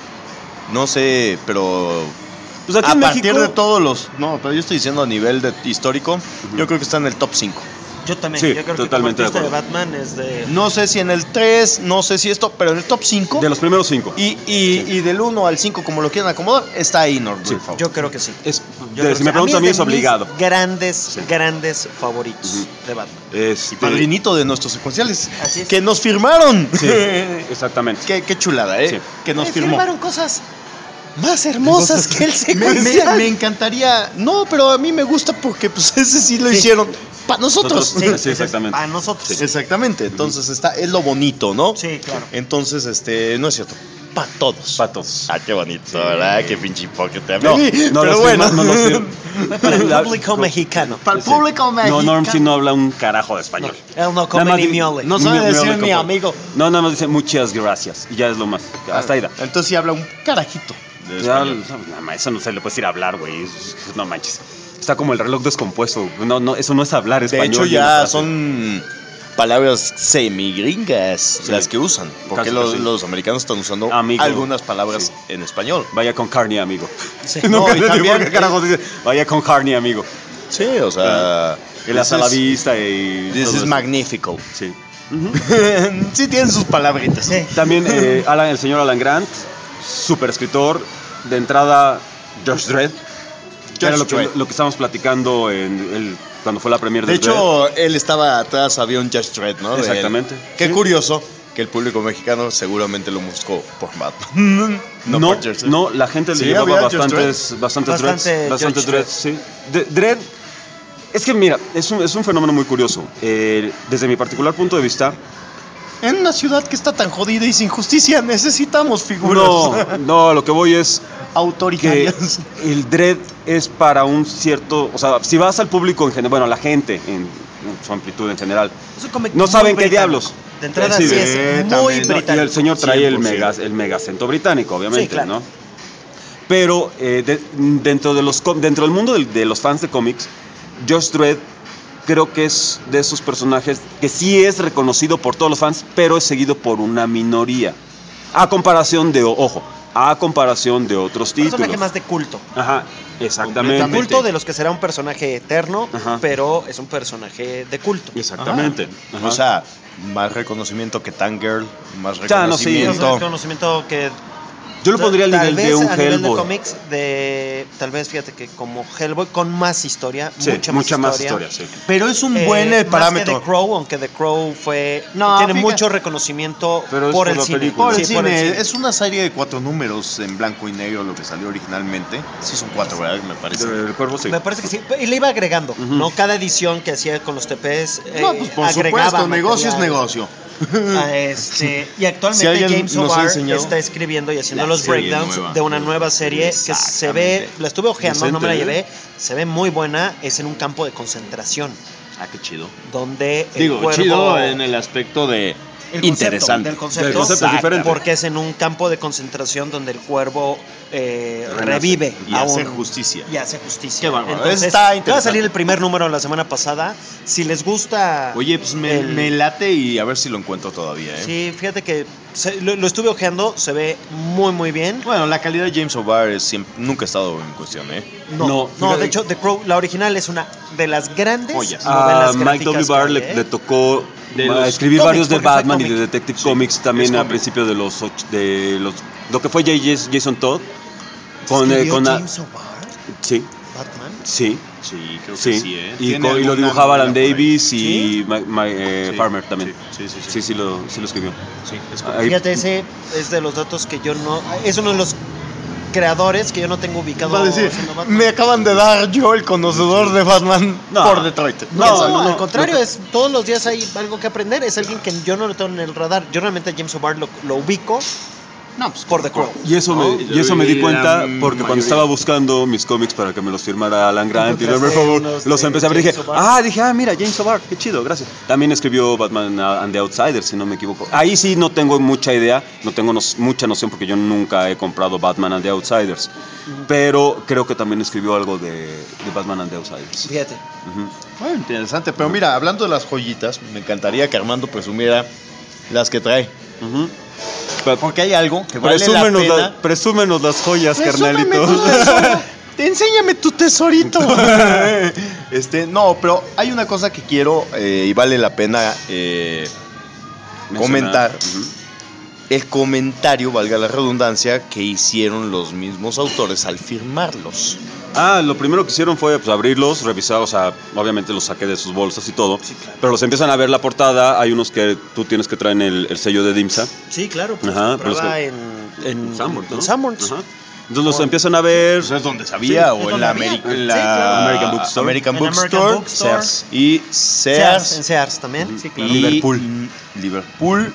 S1: No sé, pero
S3: Pues aquí
S1: a
S3: en
S1: partir
S3: México,
S1: de todos los... No, pero yo estoy diciendo a nivel de histórico, yo creo que está en el top cinco.
S2: Yo también.
S3: Sí,
S2: yo creo
S3: totalmente
S2: que
S3: de
S2: como artista de
S3: acuerdo.
S2: Batman es de.
S1: No sé si en el tres, no sé si esto, pero en el top cinco.
S3: de los primeros cinco.
S1: Y, y, y del uno al cinco, como lo quieran acomodar, está ahí Norm
S3: Sí.
S1: Brayfogle.
S2: Yo creo que sí.
S3: Es,
S2: Yo
S3: de-
S2: creo
S3: si
S2: que
S3: me
S2: sí.
S3: preguntan a mí
S2: de
S3: es
S2: mis
S3: obligado.
S2: Grandes,
S3: Sí.
S2: grandes favoritos
S3: Ujú.
S2: de Batman.
S3: Este,
S1: Padrinito de nuestros secuenciales.
S2: Así es.
S1: Que nos firmaron.
S3: Sí, exactamente.
S1: qué, qué chulada, ¿eh?
S3: Sí.
S1: Que nos
S2: Eh,
S1: firmó.
S2: firmaron cosas más hermosas que el
S1: Me, me-
S2: secuencial.
S1: me encantaría. No, pero a mí me gusta porque pues ese sí lo
S2: Sí.
S1: hicieron. para nosotros.
S3: Sí, sí, exactamente.
S2: Para nosotros.
S3: Sí.
S1: Exactamente, entonces está, es lo bonito, ¿no?
S2: Sí, claro.
S1: Entonces, este, no es cierto, para todos.
S3: Patos.
S1: Ah, qué bonito, ¿verdad? Qué pinche hipócrita.
S3: No, no,
S1: pero
S3: lo
S1: bueno.
S3: estoy- no, no estoy-
S2: Para el
S3: La-
S2: público mexicano.
S1: Para el
S3: Sí.
S1: público mexicano.
S3: No, Norm sí no habla un carajo de español.
S2: Él no come
S3: Nada más
S2: ni
S3: di-
S2: miole.
S1: No sabe
S3: mi-
S1: decir
S3: miole
S1: ni
S3: como-
S1: amigo.
S3: No, nada más dice muchas gracias. Y ya es lo más. Hasta ahí da.
S1: Entonces sí habla un carajito. de
S3: Ya,
S1: español.
S3: nada más, eso no se le puede decir hablar, güey. Es- No manches. Está como el reloj descompuesto. No, no, eso no es hablar
S1: De
S3: español.
S1: hecho,
S3: y una
S1: ya
S3: frase.
S1: son palabras semigringas
S3: Sí.
S1: las que usan. Porque
S3: Casi,
S1: los,
S3: casi.
S1: los americanos están usando
S3: Amigo.
S1: algunas palabras en español.
S3: Vaya con Carney, amigo.
S2: Sí.
S1: No,
S3: Nunca
S1: y
S3: entendí
S1: también-
S3: por qué carajos dice, vaya con Carney, amigo.
S1: Sí, o sea.
S3: Él hace
S1: this
S3: la
S1: is-
S3: vista y.
S1: This
S3: todo
S1: is
S3: eso.
S1: magnifical.
S3: Sí.
S1: Sí, tienen sus palabritas.
S2: Sí.
S3: También eh, Alan, el señor Alan Grant, super escritor. De entrada, Josh Dredd. Que era lo que,
S1: Dredd.
S3: lo que estábamos platicando en el, cuando fue la premiere
S1: De
S3: de Dredd.
S1: hecho, él estaba atrás, había un Judge Dredd, ¿no? De él.
S3: Exactamente.
S1: Qué
S3: Sí.
S1: curioso que el público mexicano seguramente lo buscó por Batman.
S3: No,
S1: por
S3: no,
S1: Judge Dredd.
S3: la gente le
S1: Sí,
S3: llevaba
S1: había Judge
S3: bastantes, bastantes
S2: Bastante
S3: dreads. Bastante
S2: Judge
S3: dreads, sí. De- Dredd, es que mira, es un, es un fenómeno muy curioso. Eh, desde mi particular punto de vista,
S1: En una ciudad que está tan jodida y sin justicia, necesitamos figuras
S3: no, no, lo que voy es que
S1: autoritarias.
S3: el Dredd es para un cierto, o sea, si vas al público en general, bueno, a la gente en, en su amplitud en general,
S2: Es un cómic
S3: no
S2: muy
S3: saben qué
S2: británico.
S3: diablos.
S2: De entrada
S3: Sí,
S2: sí,
S3: de-
S2: es
S1: también,
S2: muy
S1: no,
S3: No, y
S2: británico.
S3: el señor trae el,
S1: cien por
S3: mega,
S1: ciento.
S3: el megacento británico, obviamente,
S2: Sí, claro.
S3: ¿no? Pero eh, de- dentro, de los, com- dentro del mundo del- de, los fans de cómics, Josh Dredd creo que es de esos personajes que sí es reconocido por todos los fans, pero es seguido por una minoría. A comparación de, ojo, a comparación de otros
S2: Un
S3: títulos.
S2: personaje más de culto.
S3: Ajá, exactamente.
S1: Completamente.
S2: Culto de los que será un personaje eterno,
S3: Ajá.
S2: pero es un personaje de culto.
S3: Exactamente. Ajá.
S1: O sea, más reconocimiento que Tangirl, más
S3: Ya, no, sí.
S2: Es
S1: reconocimiento.
S2: un reconocimiento que
S3: Yo lo pondría al
S2: tal
S3: nivel
S2: vez
S3: de un
S2: a nivel de
S3: Hellboy.
S2: cómics de tal vez fíjate que como Hellboy con más historia,
S3: Sí,
S2: mucha,
S3: mucha
S2: más
S3: más
S2: historia.
S3: historia, sí.
S1: Pero es un
S2: Eh,
S1: buen
S2: más
S1: eh,
S2: que
S1: parámetro.
S2: The Crow, aunque The Crow fue
S1: No,
S2: tiene
S1: fíjate.
S2: mucho reconocimiento
S3: Pero es
S2: por
S3: por
S2: el
S3: la
S2: cine.
S3: película.
S1: Por el
S2: Sí, por
S1: cine,
S2: el cine.
S1: es una serie de cuatro números en blanco y negro lo que salió originalmente. Sí, son cuatro, ¿verdad? Me parece.
S3: El cuervo sí.
S2: Me parece que sí. Y le iba agregando,
S3: Ujú.
S2: ¿no? Cada edición que hacía con los T Ps. eh,
S1: No, pues por
S2: agregaba
S1: supuesto, negocio es
S2: material.
S1: negocio.
S2: Ah, este, y actualmente
S1: Si alguien
S2: James
S1: nos ha
S2: O'Barr
S1: enseñado
S2: está escribiendo y haciendo
S1: la
S2: los
S1: serie
S2: breakdowns
S1: nueva.
S2: de una nueva serie que se ve,
S1: Exactamente.
S2: la estuve ojeando, no me la
S3: Decente,
S2: llevé, se ve muy buena, es en un campo de concentración,
S1: Ah, qué chido.
S2: donde el
S1: Digo,
S2: cuervo-
S1: chido en el aspecto de
S2: el concepto,
S1: interesante.
S2: del concepto,
S3: Del concepto es diferente.
S2: porque es en un campo de concentración donde el cuervo eh,
S3: Renace.
S2: revive
S1: Y
S2: a
S1: hace
S2: un-
S1: justicia.
S2: y hace justicia.
S1: Qué bárbaro.
S2: Entonces,
S1: Está
S2: acaba de
S1: interesante.
S2: salir el primer número la semana pasada. Si les gusta.
S1: Oye, pues me,
S2: el-
S1: me late y a ver si lo encuentro todavía, ¿eh?
S2: Sí, fíjate que se- lo, lo estuve ojeando, se ve muy muy bien.
S1: Bueno, la calidad de James O'Barr es siempre- nunca ha estado en cuestión, ¿eh?
S2: No,
S3: No,
S2: no,
S3: fíjate-
S2: de hecho, The Crow, la original es una de las grandes
S1: Joyas.
S3: A
S2: novelas
S3: Mike
S2: gráficas
S3: W. Barr
S2: que
S3: le,
S2: hay, ¿eh?
S3: le tocó
S1: De
S3: ma-
S1: los
S3: escribir
S2: cómics,
S3: varios de
S2: porque fue
S3: Batman y
S2: cómic.
S3: de Detective
S1: Sí,
S3: Comics también
S1: es
S3: a
S1: cómic.
S3: principios de los och- de los lo que fue J J Jason Todd con, eh,
S2: ¿Escribió
S3: con la-
S2: James O'Barr,
S3: sí,
S2: Batman?
S3: sí,
S1: Sí, creo que
S3: sí,
S1: sí, ¿eh?
S3: y,
S1: Tiene
S3: co- y lo
S1: alguna
S3: dibujaba Alan
S1: novela por ahí.
S3: Davis y Ma- Ma- eh,
S1: Sí,
S3: Farmer también.
S1: Sí, sí, sí.
S3: Sí, sí lo, sí lo escribió.
S1: Sí, es
S3: Ahí-
S2: Fíjate, ese es de los datos que yo no. Es uno de los creadores que yo no tengo ubicado.
S1: Va a decir,
S2: haciendo Batman.
S1: me acaban de dar yo el conocedor de Batman
S3: No.
S1: por Detroit.
S2: No,
S3: No,
S2: no,
S3: no,
S2: al contrario,
S3: no.
S2: es todos los días hay algo que aprender. Es alguien que yo no lo tengo en el radar. Yo realmente a James O'Barr lo, lo ubico
S1: No, pues
S2: por The Crow.
S3: Y eso,
S1: No,
S3: me, y eso me
S1: y
S3: di
S1: la
S3: cuenta porque cuando
S1: mayoría.
S3: estaba buscando mis cómics para que me los firmara Alan Grant y
S2: Encontraste
S3: por favor,
S2: unos
S3: los
S2: de
S3: empecé a ver y dije,
S2: James O'Barr.
S3: ah, dije, ah, mira, James O'Barr, qué chido, gracias. También escribió Batman and the Outsiders, si no me equivoco. Ahí sí no tengo mucha idea, no tengo nos- mucha noción porque yo nunca he comprado Batman and the Outsiders. Pero creo que también escribió algo de, de Batman and the Outsiders.
S2: Fíjate.
S3: Ujú.
S1: Bueno, interesante. Pero mira, hablando de las joyitas, me encantaría que Armando presumiera las que trae.
S3: Ujú.
S1: Porque hay algo que vale la
S3: Presúmenos,
S1: pena.
S3: la- presúmenos las joyas,
S1: Presúmeme
S3: carnalito.
S1: tu tesoro. Te enséñame tu tesorito. este, no, pero hay una cosa que quiero eh, y vale la pena eh, comentar.
S3: Ujú.
S1: El comentario, valga la redundancia, que hicieron los mismos autores al firmarlos.
S3: Ah, lo primero que hicieron fue pues, abrirlos, revisar, o sea, obviamente los saqué de sus bolsas y todo, pero los empiezan a ver la portada, hay unos que tú tienes que traer el, el sello de DIMSA,
S2: Sí, claro. Pues
S3: Ajá,
S2: compraba
S3: pero es
S2: en, en,
S3: Sanborns, ¿no?
S2: en Sanborns.
S3: Ajá. Entonces los empiezan a ver.
S1: Pues es donde sabía,
S2: Sí,
S1: o
S2: es
S1: en
S2: donde
S1: la,
S2: había.
S1: Ameri-
S2: Sí,
S1: en la
S2: claro.
S1: American Bookstore, American
S2: En
S1: Bookstore,
S2: American Bookstore.
S1: Sears. y
S2: Sears,
S1: Sears,
S2: en Sears también, sí, claro.
S1: y
S3: Liverpool.
S1: mm, Liverpool,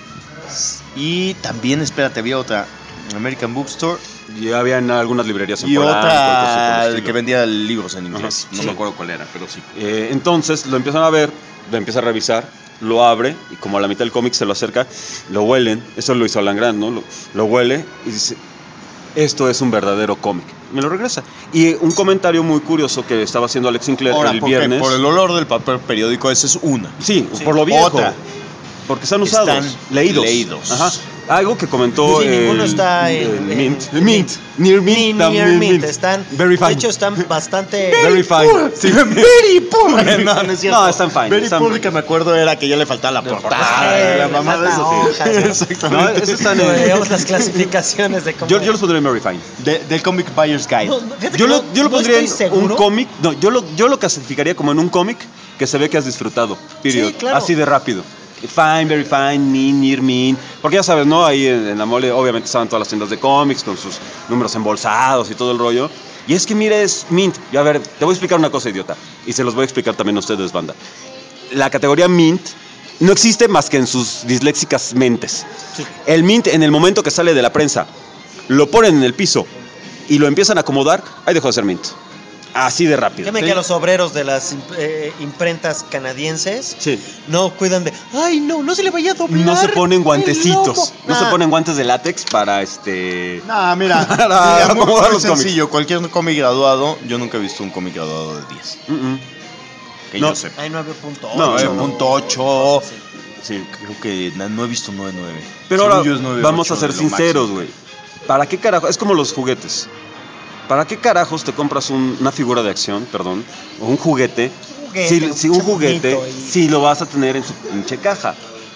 S1: y también, espérate, había otra, American Bookstore,
S3: Y habían algunas librerías en
S1: y
S3: Polanco, cosas por
S1: otra
S3: el estilo.
S1: que vendía libros en inglés.
S3: Ajá.
S1: No
S3: Sí.
S1: me acuerdo cuál era, pero sí.
S3: Eh, entonces lo empiezan a ver, lo empieza a revisar, lo abre y como a la mitad del cómic se lo acerca, lo huelen, eso lo hizo Alan Grant, ¿no? Lo, lo huele y dice, esto es un verdadero cómic. Me lo regresa. Y un comentario muy curioso que estaba haciendo Alex Sinclair
S1: Ahora,
S3: el
S1: ¿por qué?
S3: viernes.
S1: Por el olor del papel periódico, esa es una.
S3: Sí,
S2: Sí.
S3: por lo viejo.
S1: Otra.
S3: Porque están usados,
S1: Están
S3: leídos.
S1: leídos.
S3: Ajá. Algo que comentó
S2: Sí, ninguno
S3: el-
S2: está en-
S3: el
S2: en-
S3: Mint.
S2: en
S3: Mint. Near Mint.
S2: Ni
S3: también
S2: Near Mint,
S3: Mint.
S2: están,
S3: Very fine.
S2: de hecho están bastante...
S3: Very fine. Sí.
S1: Very poor. No, no es cierto.
S3: No, están fine,
S1: Very
S3: están
S1: poor,
S3: fine.
S1: que me acuerdo era que ya le faltaba la portada.
S2: Eh,
S1: la
S2: le
S1: mamá de
S2: falta
S1: eso.
S2: hojas, ¿no?
S3: No,
S1: Exactamente.
S3: eso están
S2: Cuando
S3: en...
S2: veamos las clasificaciones de cómo...
S3: Yo, yo los pondría en Very Fine.
S1: De- del Comic Buyer's Guide.
S2: No, no, fíjate
S3: Yo
S2: que
S3: lo,
S2: no-
S3: yo lo
S2: no
S3: pondría en
S2: estoy
S3: un
S2: seguro.
S3: cómic. No, yo lo, yo lo clasificaría como en un cómic que se ve que has disfrutado. Period.
S2: Sí, claro.
S3: Así de rápido. Fine, very fine, mean, near mean. Porque ya sabes, ¿no? Ahí en, en la mole, obviamente estaban todas las tiendas de cómics con sus números embolsados y todo el rollo. Y es que, mire, es Mint. Y a ver, te voy a explicar una cosa, idiota. Y se los voy a explicar también a ustedes, banda. La categoría Mint no existe más que en sus disléxicas mentes.
S2: Sí.
S3: El Mint, en el momento que sale de la prensa, lo ponen en el piso y lo empiezan a acomodar, ahí dejó de ser Mint. Así de rápido.
S2: Créeme
S3: ¿sí?
S2: que los obreros de las imp- eh, imprentas canadienses
S3: Sí.
S2: no cuidan de... ¡Ay, no! ¡No se le vaya a doblar!
S3: No se ponen
S2: el
S3: guantecitos.
S2: lomo".
S3: No se
S2: Nah.
S3: ponen guantes de látex para este.
S1: No, mira,
S3: Para
S1: mira, muy,
S3: acomodar
S1: muy
S3: los cómics.
S1: sencillo. Cualquier cómic graduado, yo nunca he visto un cómic graduado de diez.
S3: Mm, mm.
S1: Que
S3: No.
S1: yo sepa.
S2: Hay nueve punto ocho.
S3: No,
S1: nueve punto ocho.
S2: Sí.
S3: Sí.
S1: Creo que na- no he visto nueve punto nueve.
S3: Pero
S1: Según
S3: ahora
S1: yo es nueve punto
S3: vamos
S1: ocho
S3: a ser
S1: de lo
S3: sinceros,
S1: máximo.
S3: güey. ¿Para qué carajos? Es como los juguetes. ¿Para qué carajos te compras un- una figura de acción, perdón, o un juguete?
S2: Un juguete,
S3: si,
S2: un
S3: si un
S2: pinche
S3: juguete,
S2: monito y-
S3: si lo vas a tener en su pinche caja.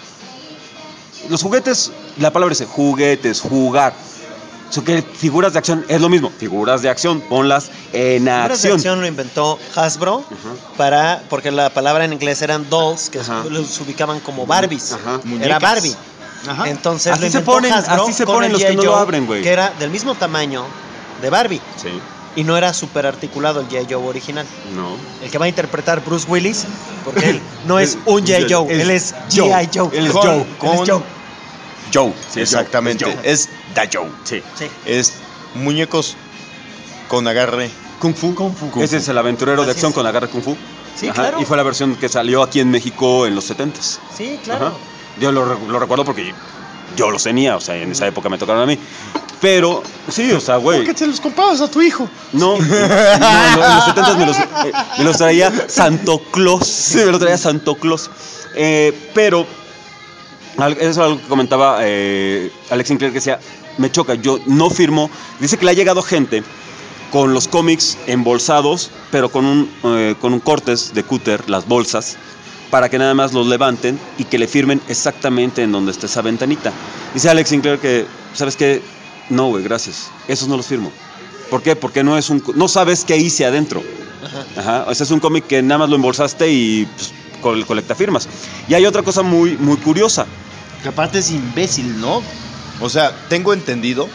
S3: Los juguetes, la palabra dice juguetes, jugar. So que figuras de acción es lo mismo. Figuras de acción, ponlas en
S2: Figuras de
S3: acción.
S2: acción lo inventó Hasbro para porque la palabra en inglés eran dolls que
S3: Ajá.
S2: los ubicaban como Barbies.
S3: Ajá.
S2: Era
S1: Muñecas.
S2: Barbie.
S1: Ajá.
S2: Entonces
S3: Así
S2: lo
S3: se
S2: inventó
S3: ponen-
S2: Hasbro
S3: así se
S2: con
S3: ponen
S2: el
S3: los que
S2: G I.
S3: no lo
S2: Joe,
S3: abren, güey.
S2: que era del mismo tamaño de Barbie
S3: Sí.
S2: y no era súper articulado el G I. Joe original.
S3: No.
S2: El que va a interpretar Bruce Willis, porque él no es un G I. Joe,
S3: Es
S2: él es
S3: Joe.
S2: G I. Joe.
S3: Él es
S1: Con-
S3: Joe.
S2: Él es
S1: con-
S2: Joe.
S1: Joe,
S3: Sí,
S1: exactamente.
S3: Joe, es
S1: Es Da Joe.
S3: Sí.
S2: Sí.
S1: Es muñecos con agarre.
S3: Kung Fu.
S2: Kung Fu.
S3: Ese es el aventurero de
S2: Así
S3: acción
S2: es.
S3: con agarre Kung Fu.
S2: Sí, claro.
S3: Y fue la versión que salió aquí en México en los setentas.
S2: Sí, claro.
S3: Ajá. Yo lo, re- lo recuerdo porque yo los tenía, o sea, en esa época me tocaron a mí. Pero, sí, o sea, güey.
S1: te los comprabas a tu hijo?
S3: No, no, no, en los setentas me los, eh, me los traía Santo Claus. Sí, me los traía Santo Claus. Eh, pero, al- eso es algo que comentaba eh, Alex Sinclair, que decía, me choca, yo no firmo. Dice que le ha llegado gente con los cómics embolsados, pero con un, eh, con un cortes de cúter, las bolsas, para que nada más los levanten y que le firmen exactamente en donde esté esa ventanita. Dice Alex Sinclair que, ¿sabes qué? No, güey, gracias. Esos no los firmo. ¿Por qué? Porque no es un, no sabes qué hice adentro. Ajá. Ese es un cómic que nada más lo embolsaste y pues, con el colecta firmas. Y hay otra cosa muy, muy curiosa.
S1: Que aparte es imbécil, ¿no? O sea, tengo entendido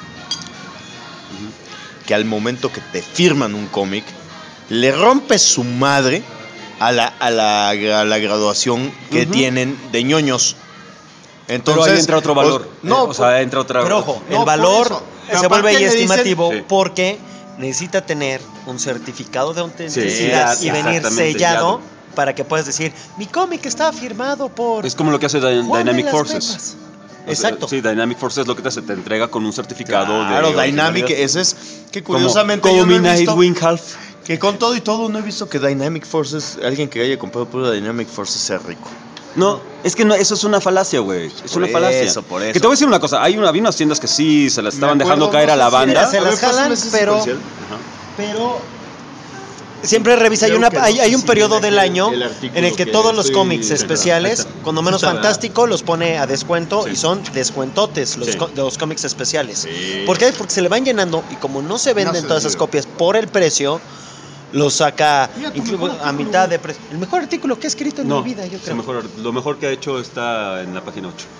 S1: que al momento que te firman un cómic, le rompes su madre a la, a la, a la graduación que
S3: Ujú.
S1: tienen de ñoños. Entonces,
S3: Pero ahí entra otro valor.
S1: pues, no,
S3: Eh, o sea, entra otra.
S2: Pero ojo,
S1: No,
S2: el
S1: por
S2: valor
S1: eso.
S2: se
S1: Aparte
S2: vuelve ahí
S1: le dicen-
S2: estimativo
S3: Sí.
S2: porque necesita tener un certificado de autenticidad
S3: Sí,
S2: y venir
S3: exactamente,
S2: sellado
S3: sellado.
S2: para que puedas decir, mi cómic está firmado por
S3: Es como lo que hace Dy-
S2: Juan de
S3: Dynamic
S2: las
S3: Forces.
S2: Vegas".
S3: O sea,
S2: Exacto.
S3: Sí, Dynamic Forces es lo que te hace, te entrega con un certificado de.
S1: Claro, Dynamic,
S3: originalidad.
S1: ese es que
S3: Como-
S1: curiosamente
S3: como,
S1: yo no
S3: mi
S1: he visto,
S3: Nightwing Half.
S1: que con todo y todo no he visto que Dynamic Forces, alguien que haya comprado puro Dynamic Forces sea rico.
S3: No, es que no, eso es una falacia, güey. Es
S1: Por
S3: una falacia.
S1: eso, por eso.
S3: Que te voy a decir una cosa. Hay una, había unas tiendas que sí se las estaban
S1: Me
S3: dejando
S1: acuerdo,
S3: caer a
S1: no
S3: la
S1: sé si
S3: banda.
S2: era- se
S1: A ver,
S2: las jalan,
S1: pásame ese
S2: pero-
S1: secuencial.
S3: Ajá.
S2: Pero siempre revisa, hay,
S1: Creo
S2: una,
S1: que no
S2: hay,
S1: sé
S2: hay un
S1: si
S2: periodo
S1: viene
S2: del
S1: aquí
S2: año
S1: el artículo
S2: en el que
S1: que
S2: todos los
S1: estoy
S2: cómics
S1: viendo.
S2: especiales,
S1: Ahí está.
S2: cuando menos
S1: Sí está, ¿verdad?
S2: fantástico, los pone a descuento
S3: Sí.
S2: y son descuentotes los,
S3: Sí.
S2: co- de los cómics especiales.
S1: Sí.
S2: ¿Por qué? Porque se le van llenando y como no se venden
S1: No,
S2: todas esas
S1: sencillo.
S2: copias por el precio, los saca
S1: Mira, tu
S2: incluso
S1: mejor
S2: a
S1: artículo,
S2: mitad
S1: güey.
S2: de precio. El mejor artículo que he escrito en
S3: No,
S2: mi vida, yo
S3: su
S2: creo.
S3: mejor- lo mejor que ha hecho está en la página ocho.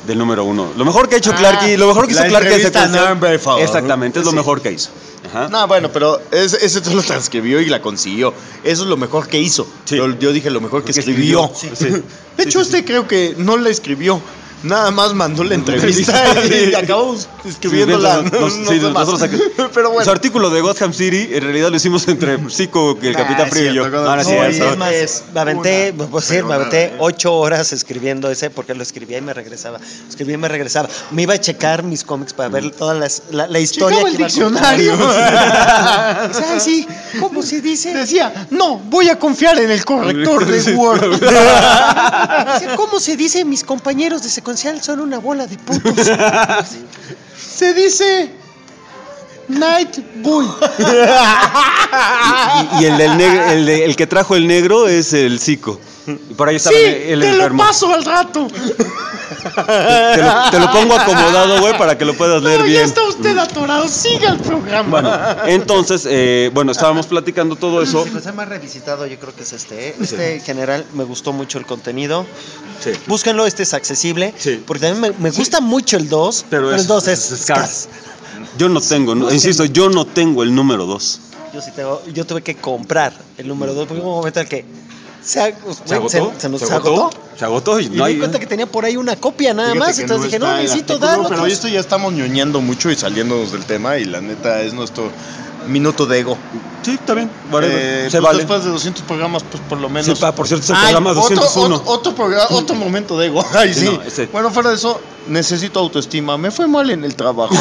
S3: del número uno. Lo mejor que ha hecho
S1: Ah,
S3: Clarky, lo mejor que hizo
S1: la
S3: Clarky es
S1: entrevista a
S3: secuencial.
S1: Norm Brayfogle.
S3: Exactamente, es lo
S1: Sí.
S3: mejor que hizo. Ajá.
S1: No, bueno, pero ese, ese todo lo transcribió y la consiguió. Eso es lo mejor que hizo.
S3: Sí.
S1: Yo, yo dije lo mejor que
S3: Que
S1: escribió.
S3: escribió. Sí. Sí.
S1: De hecho,
S3: Sí, sí,
S1: este creo que no la escribió. Nada más mandó la entrevista y acabamos escribiéndola.
S3: Sí,
S1: no-
S3: nos-
S1: no
S3: sí,
S1: sé más.
S3: nosotros aquí-
S1: Pero bueno.
S3: Su artículo de Gotham City, en realidad lo hicimos entre Zico, el
S1: Ah,
S3: Capitán
S1: es
S3: Frío y yo.
S1: cierto,
S3: No, no es
S1: no,
S3: cierto.
S1: y
S2: Es más,
S1: Es
S2: me aventé,
S1: una
S2: pues sí, me aventé
S1: fregonada, ¿eh?
S2: ocho horas escribiendo ese porque lo escribía y me regresaba. Escribía y me regresaba. Me iba a checar mis cómics para ver toda las- la, la historia
S1: Checaba
S2: que
S1: el
S2: iba a contar.
S1: diccionario.
S2: O sea, ay, sí, ¿cómo se dice?
S1: Decía, no, voy a confiar en el corrector de
S3: Sí.
S1: Word.
S2: Decía, ¿cómo se dice? Mis compañeros de secuencial son una bola de putos.
S1: Se dice Night Bull.
S3: Y, y el, del negro, el, de- el que trajo el negro es el Zico. Y por ahí estaba
S1: Sí,
S3: el, el
S1: te lo
S3: enfermo.
S1: paso al rato.
S3: Te lo, te lo pongo acomodado, güey, para que lo puedas leer
S1: No,
S3: bien.
S1: ya está usted atorado. Siga el programa.
S3: Bueno, entonces, eh, bueno, estábamos platicando todo eso.
S2: Sí, pues el más revisitado yo creo que es este. ¿eh? Este en general me gustó mucho el contenido.
S3: Sí.
S2: Búsquenlo, este es accesible.
S3: Sí.
S2: Porque también me, me gusta mucho el dos,
S3: Pero
S2: pero,
S3: es-
S2: el dos es,
S3: es
S2: Scars.
S3: Yo no tengo, no,
S2: No sé.
S3: insisto, yo no tengo el número dos.
S2: Yo sí tengo, yo tuve que comprar el número dos porque hubo un momento en el que se, ag-
S3: ¿Se agotó?
S2: se- se nos
S3: ¿Se
S2: se
S3: agotó?
S2: agotó.
S3: Se agotó y
S2: Y
S3: no
S2: me di
S3: hay.
S2: cuenta que tenía por ahí una copia nada
S1: Fíjate
S2: más.
S1: que
S2: Entonces dije, no,
S1: está el
S2: necesito
S1: artículo,
S2: dar
S1: Pero
S2: otros.
S1: esto ya estamos ñoñando mucho y saliéndonos del tema. Y la neta es nuestro minuto de ego.
S3: Sí, está bien. whatever,
S1: Eh,
S3: se
S1: pues
S3: vale.
S1: Después de doscientos programas, pues por lo menos.
S3: Sí, pa, por cierto, es el
S1: Ay,
S3: programa
S1: otro-
S3: doscientos uno.
S1: Otro, otro, programa, otro momento de ego. Ay,
S3: Sí,
S1: sí.
S3: no, ese-
S1: Bueno, fuera de eso, necesito autoestima. Me fue mal en el trabajo.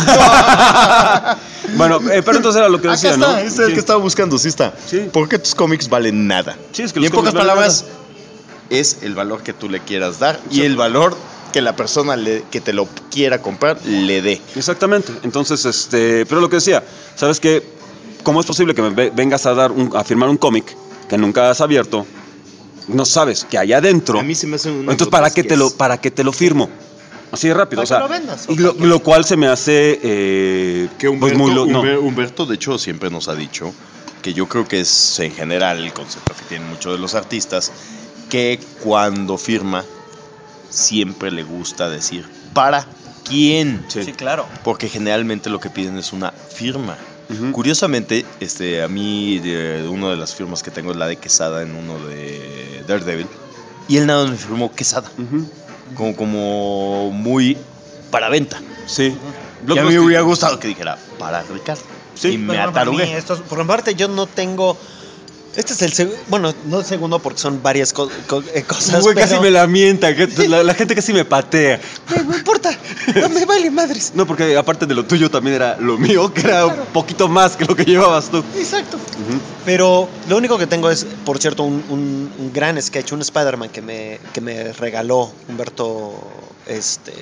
S3: Bueno, eh, pero entonces era lo que
S1: Acá
S3: decía,
S1: está,
S3: ¿no?
S1: este es el
S3: Sí.
S1: que estaba buscando, sí está.
S3: Sí.
S1: ¿Por qué tus cómics valen nada?
S3: Sí, es que
S1: y
S3: los
S1: en pocas
S3: cómics valen
S1: palabras, es el valor que tú le quieras dar y el valor que la persona le- que te lo quiera comprar le dé.
S3: Exactamente. Entonces, este, pero lo que decía, ¿sabes qué? ¿Cómo es posible que me ve- vengas a dar un- a firmar un cómic que nunca has abierto? No sabes que hay adentro.
S1: A mí se me hace una
S3: Entonces, ¿para qué te lo
S1: grotesquez.
S3: para qué te lo firmo? Así de rápido,
S2: Para
S3: o sea,
S2: que lo vendas, o
S3: y lo, lo cual se me hace eh,
S1: Que
S3: pues
S1: Humberto,
S3: muy lo- no.
S1: Humber- Humberto, de hecho, siempre nos ha dicho que yo creo que es en general el concepto que tienen muchos de los artistas, que cuando firma siempre le gusta decir ¿para quién?
S3: Sí.
S2: Sí, claro.
S1: Porque generalmente lo que piden es una firma.
S3: Ujú.
S1: Curiosamente, este, a mí de, una de las firmas que tengo es la de Quesada en uno de Daredevil y él nada más me firmó Quesada,
S3: Ujú.
S1: como, como muy para venta.
S3: Sí.
S1: Y a mí me hubiera gustado que dijera para Ricardo.
S3: Sí,
S1: y me
S2: Bueno, para mí
S1: atarugué.
S2: estos- por mi parte, yo no tengo. Este es el segundo. Bueno, no el segundo porque son varias co- co- eh, cosas.
S3: Güey,
S2: pero
S3: casi me lamenta, que- la, la gente casi me patea.
S2: Me, me importa. No me vale madres.
S3: No, porque aparte de lo tuyo también era lo mío, que era
S2: Claro.
S3: un poquito más que lo que llevabas tú.
S2: Exacto.
S3: Ujú.
S2: Pero lo único que tengo es, por cierto, un, un- un gran sketch, un Spider-Man que me, que me regaló Humberto. Este.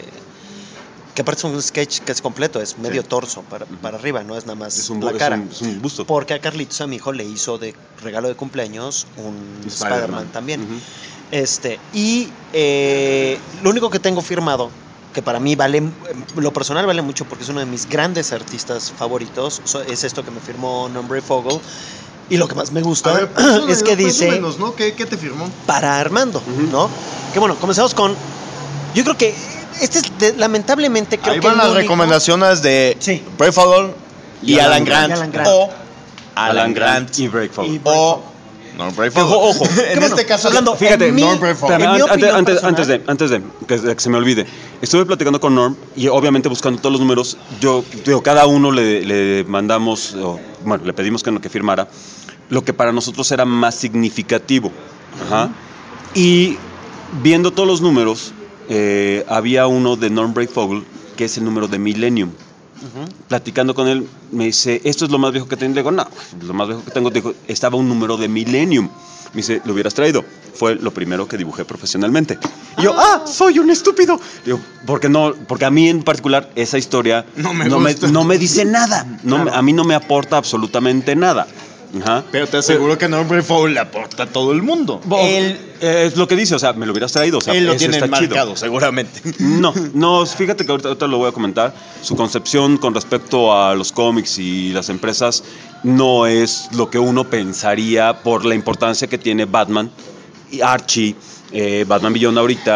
S2: Que aparte es un sketch que es completo, es medio
S3: Sí.
S2: torso para, para arriba, no es nada más
S3: Es un,
S2: la
S3: bu- es
S2: cara.
S3: un- es un busto.
S2: Porque a Carlitos, a mi hijo, le hizo de regalo de cumpleaños un
S3: Spider-Man.
S2: Spider-Man también.
S3: Ujú.
S2: Este, y eh, lo único que tengo firmado, que para mí vale, lo personal vale mucho porque es uno de mis grandes artistas favoritos, so- es esto que me firmó Norm Brayfogle. Y lo que más me gusta es que dice
S1: ¿no? ¿Qué, qué te firmó?
S2: para Armando,
S3: Ujú.
S2: ¿no? Que bueno, comenzamos con. Yo creo que este es de- lamentablemente creo
S1: Ahí
S2: que
S1: van
S2: el
S1: las
S2: único-
S1: recomendaciones de
S2: Sí.
S1: Brayfogle y,
S3: Y
S1: Alan
S3: Alan
S1: Grant,
S2: Grant. Y Alan Grant.
S1: o Alan Grant
S3: y Breakfast.
S2: Y-
S1: o Norm Brayfogle.
S3: Ojo, ojo.
S1: en
S2: bueno,
S1: este caso,
S2: hablando-
S3: Fíjate,
S2: en mi-
S1: Norm Brayfogle.
S3: Espérame,
S2: En mi
S3: an- antes,
S2: opinión
S3: antes,
S2: personal-
S3: antes de, antes de que, de que se me olvide, estuve platicando con Norm y obviamente buscando todos los números. Yo digo, cada uno le, le mandamos, o, bueno, le pedimos que, no- que firmara lo que para nosotros era más significativo. Ajá. Y viendo todos los números, eh, había uno de Norm Brayfogle que es el número de Millennium.
S2: Ujú.
S3: Platicando con él, me dice, ¿esto es lo más viejo que tengo? Le digo, no, lo más viejo que tengo, digo, estaba un número de Millennium. Me dice, ¿lo hubieras traído? Fue lo primero que dibujé profesionalmente. Y yo, ¡ah, soy un estúpido! Digo, porque no, porque a mí en particular esa historia
S1: No me
S3: no, me,
S1: gusta.
S3: no me dice nada. No me-
S2: Claro.
S3: a mí no me aporta absolutamente nada. Ajá.
S1: Pero te aseguro que Norm Brayfogle le aporta a todo el mundo.
S3: Él, eh, es lo que dice, o sea, me lo hubieras traído. O sea,
S1: Él lo
S3: eso
S1: tiene
S3: está chido.
S1: marcado, seguramente.
S3: No, no, fíjate que ahorita, ahorita lo voy a comentar. Su concepción con respecto a los cómics y las empresas no es lo que uno pensaría por la importancia que tiene Batman y Archie, eh, Batman Beyond ahorita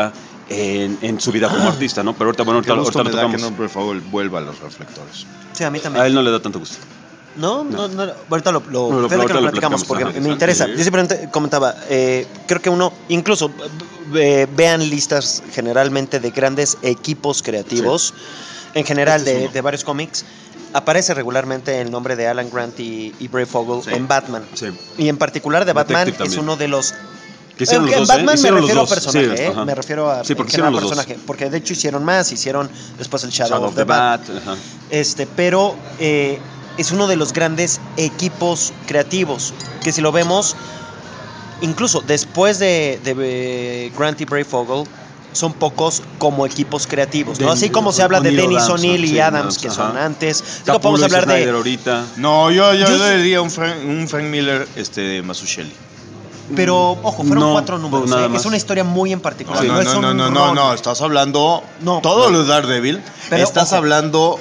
S3: en, en su vida como artista, ¿no? Pero ahorita, bueno,
S1: Qué
S3: ahorita,
S1: gusto
S3: ahorita
S1: me
S3: lo
S1: da que
S3: tocamos.
S1: No, por favor, vuelva a los reflectores.
S2: Sí, a mí
S3: A
S2: también.
S3: él no le da tanto gusto.
S2: No, no, no, ahorita lo, lo,
S3: No, lo-
S2: fíjate que
S3: ahorita
S2: lo
S3: lo
S2: platicamos
S3: platicamos,
S2: porque
S3: ajá.
S2: me interesa.
S1: Sí.
S2: Yo simplemente comentaba, eh, creo que uno, incluso eh, vean listas generalmente de grandes equipos creativos, en general
S1: Este es
S2: de,
S1: uno.
S2: de varios cómics, aparece regularmente el nombre de Alan Grant y, y Brave Fogel
S1: Sí.
S2: en Batman.
S3: Sí.
S2: Y en particular de Batman
S3: Detective
S2: es
S3: también.
S2: uno de los...
S3: Que hicieron
S2: Eh,
S3: los
S2: en
S3: dos, ¿eh?
S2: Batman me
S3: Hicieron los
S2: refiero a
S3: dos.
S2: personaje,
S3: Sí,
S2: ¿eh?
S3: ajá.
S2: me refiero a
S3: Sí,
S2: en
S3: porque
S2: general
S3: hicieron los dos.
S2: personaje, porque de hecho hicieron más, hicieron después el Shadow,
S3: Shadow
S2: of the Bat.
S3: ajá.
S2: Este, pero eh, es uno de los grandes equipos creativos que si lo vemos, incluso después de, de eh, Grant y Brave Fogel, son pocos como equipos creativos, ¿no?
S3: De-
S2: Así como se habla de
S3: O'Neill,
S2: Dennis
S3: Adams,
S2: O'Neill y
S3: sí,
S2: Adams,
S3: no,
S2: que
S3: ajá.
S2: son antes. Digo,
S3: Capullo
S2: podemos
S3: y
S2: hablar
S3: Snyder
S2: de...
S3: ahorita.
S1: No, yo, yo,
S2: Yo-
S1: le diría un Frank, un Frank Miller este, de Mazzucchelli.
S2: Pero, ojo, fueron
S3: No,
S2: cuatro números.
S3: nada
S2: ¿eh?
S3: más.
S2: Es una historia muy en particular.
S1: No, no,
S2: es
S1: no,
S2: un
S1: no, no, no,
S2: rol.
S1: no, estás hablando
S2: No,
S1: todo
S2: no.
S1: lo de Daredevil,
S2: Pero,
S1: estás
S2: ojo.
S1: hablando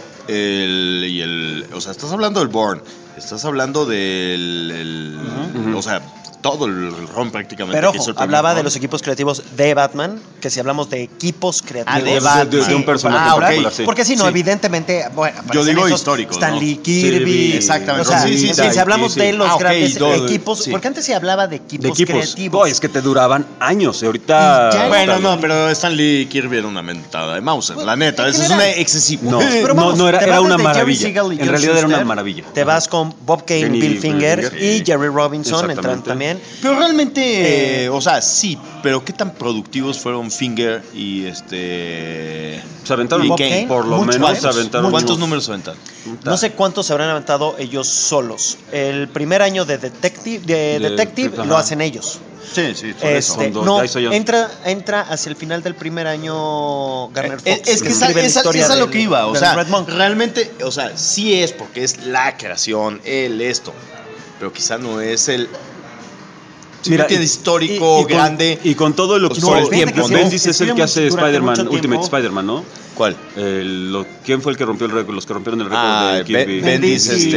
S1: el, y el, o sea, estás hablando del Bourne, estás hablando del, el-
S3: Ujú.
S1: o sea, todo el ron prácticamente.
S2: Pero
S1: que
S2: ojo,
S1: hizo el primer
S2: hablaba de
S1: Bourne.
S2: los equipos creativos de Batman, que si hablamos de equipos creativos.
S1: Ah, de
S3: De-
S1: Batman.
S3: de, de un
S2: Sí,
S3: personaje
S1: ah,
S3: en
S1: ok.
S3: particular, sí.
S2: Porque si no,
S1: Sí.
S2: evidentemente, bueno,
S1: Yo
S2: aparecen
S1: digo
S2: esos
S1: históricos,
S2: Stanley
S1: ¿no?
S2: Kirby.
S3: Sí,
S1: exactamente.
S2: O sea,
S1: Sí, sí,
S2: si,
S1: sí,
S2: si hablamos
S3: sí.
S2: de los
S1: Ah, ok,
S2: grandes
S1: todo,
S2: equipos,
S1: sí.
S2: porque antes se hablaba de equipos,
S3: De equipos.
S2: creativos.
S3: No, es que te duraban años. Y ahorita.
S2: Y ya-
S1: Bueno, no, pero Stanley Kirby era una mentada de Mauser, la neta,
S2: en
S1: eso es
S2: general.
S1: una excesivo.
S3: No,
S2: Pero
S3: no,
S2: vamos,
S3: no era,
S2: te
S3: era
S2: vas
S3: una
S2: desde Jerry
S3: maravilla.
S2: Siegel y
S3: En
S2: John
S3: realidad era una
S2: Schuster,
S3: maravilla.
S2: Te vas con Bob Kane,
S3: Kane y
S2: Bill Finger
S3: Bill Finger,
S2: y
S3: sí.
S2: Jerry Robinson entraron
S3: Exactamente.
S2: también.
S1: Pero realmente,
S2: Eh,
S1: o sea, sí, pero ¿qué tan productivos fueron Finger y este...
S3: Se aventaron
S1: y
S2: Bob
S1: Kane?
S2: Kane,
S3: por lo
S2: mucho,
S3: menos
S2: ¿eh?
S3: se aventaron.
S1: ¿Cuántos
S3: unos-
S1: números aventaron?
S2: No sé cuántos se habrán aventado ellos solos. El primer año de Detective, de
S3: De-
S2: Detective
S3: ajá.
S2: lo hacen ellos.
S1: Sí, sí, por
S2: Este,
S3: Son dos,
S2: no,
S3: ya hizo ya.
S2: entra, entra hacia el final del primer año Garner Fox.
S1: Eh, Es, que esa,
S2: escribe la
S1: esa-
S2: historia
S1: esa es lo
S2: del-
S1: que iba, o
S2: del
S1: sea,
S2: Red Monk.
S1: realmente, o sea, sí es porque es la creación, el esto, pero quizá no es el...
S3: Mira,
S1: Mira,
S3: y-
S1: histórico,
S3: y- y con-
S1: grande.
S3: y con todo lo que
S1: Pues, por el
S3: no,
S1: tiempo,
S3: Bendis
S1: ¿no?
S3: Bendis es el
S2: Escribe
S3: que hace
S2: mucho- durante
S3: Spider-Man,
S2: mucho
S3: Ultimate
S2: tiempo.
S3: Spider-Man, ¿no?
S1: ¿Cuál?
S3: El- lo- ¿Quién fue el que rompió el récord? Los que rompieron el récord
S1: Ah,
S3: de Kirby.
S1: Be- Bendis,
S2: y-
S1: este...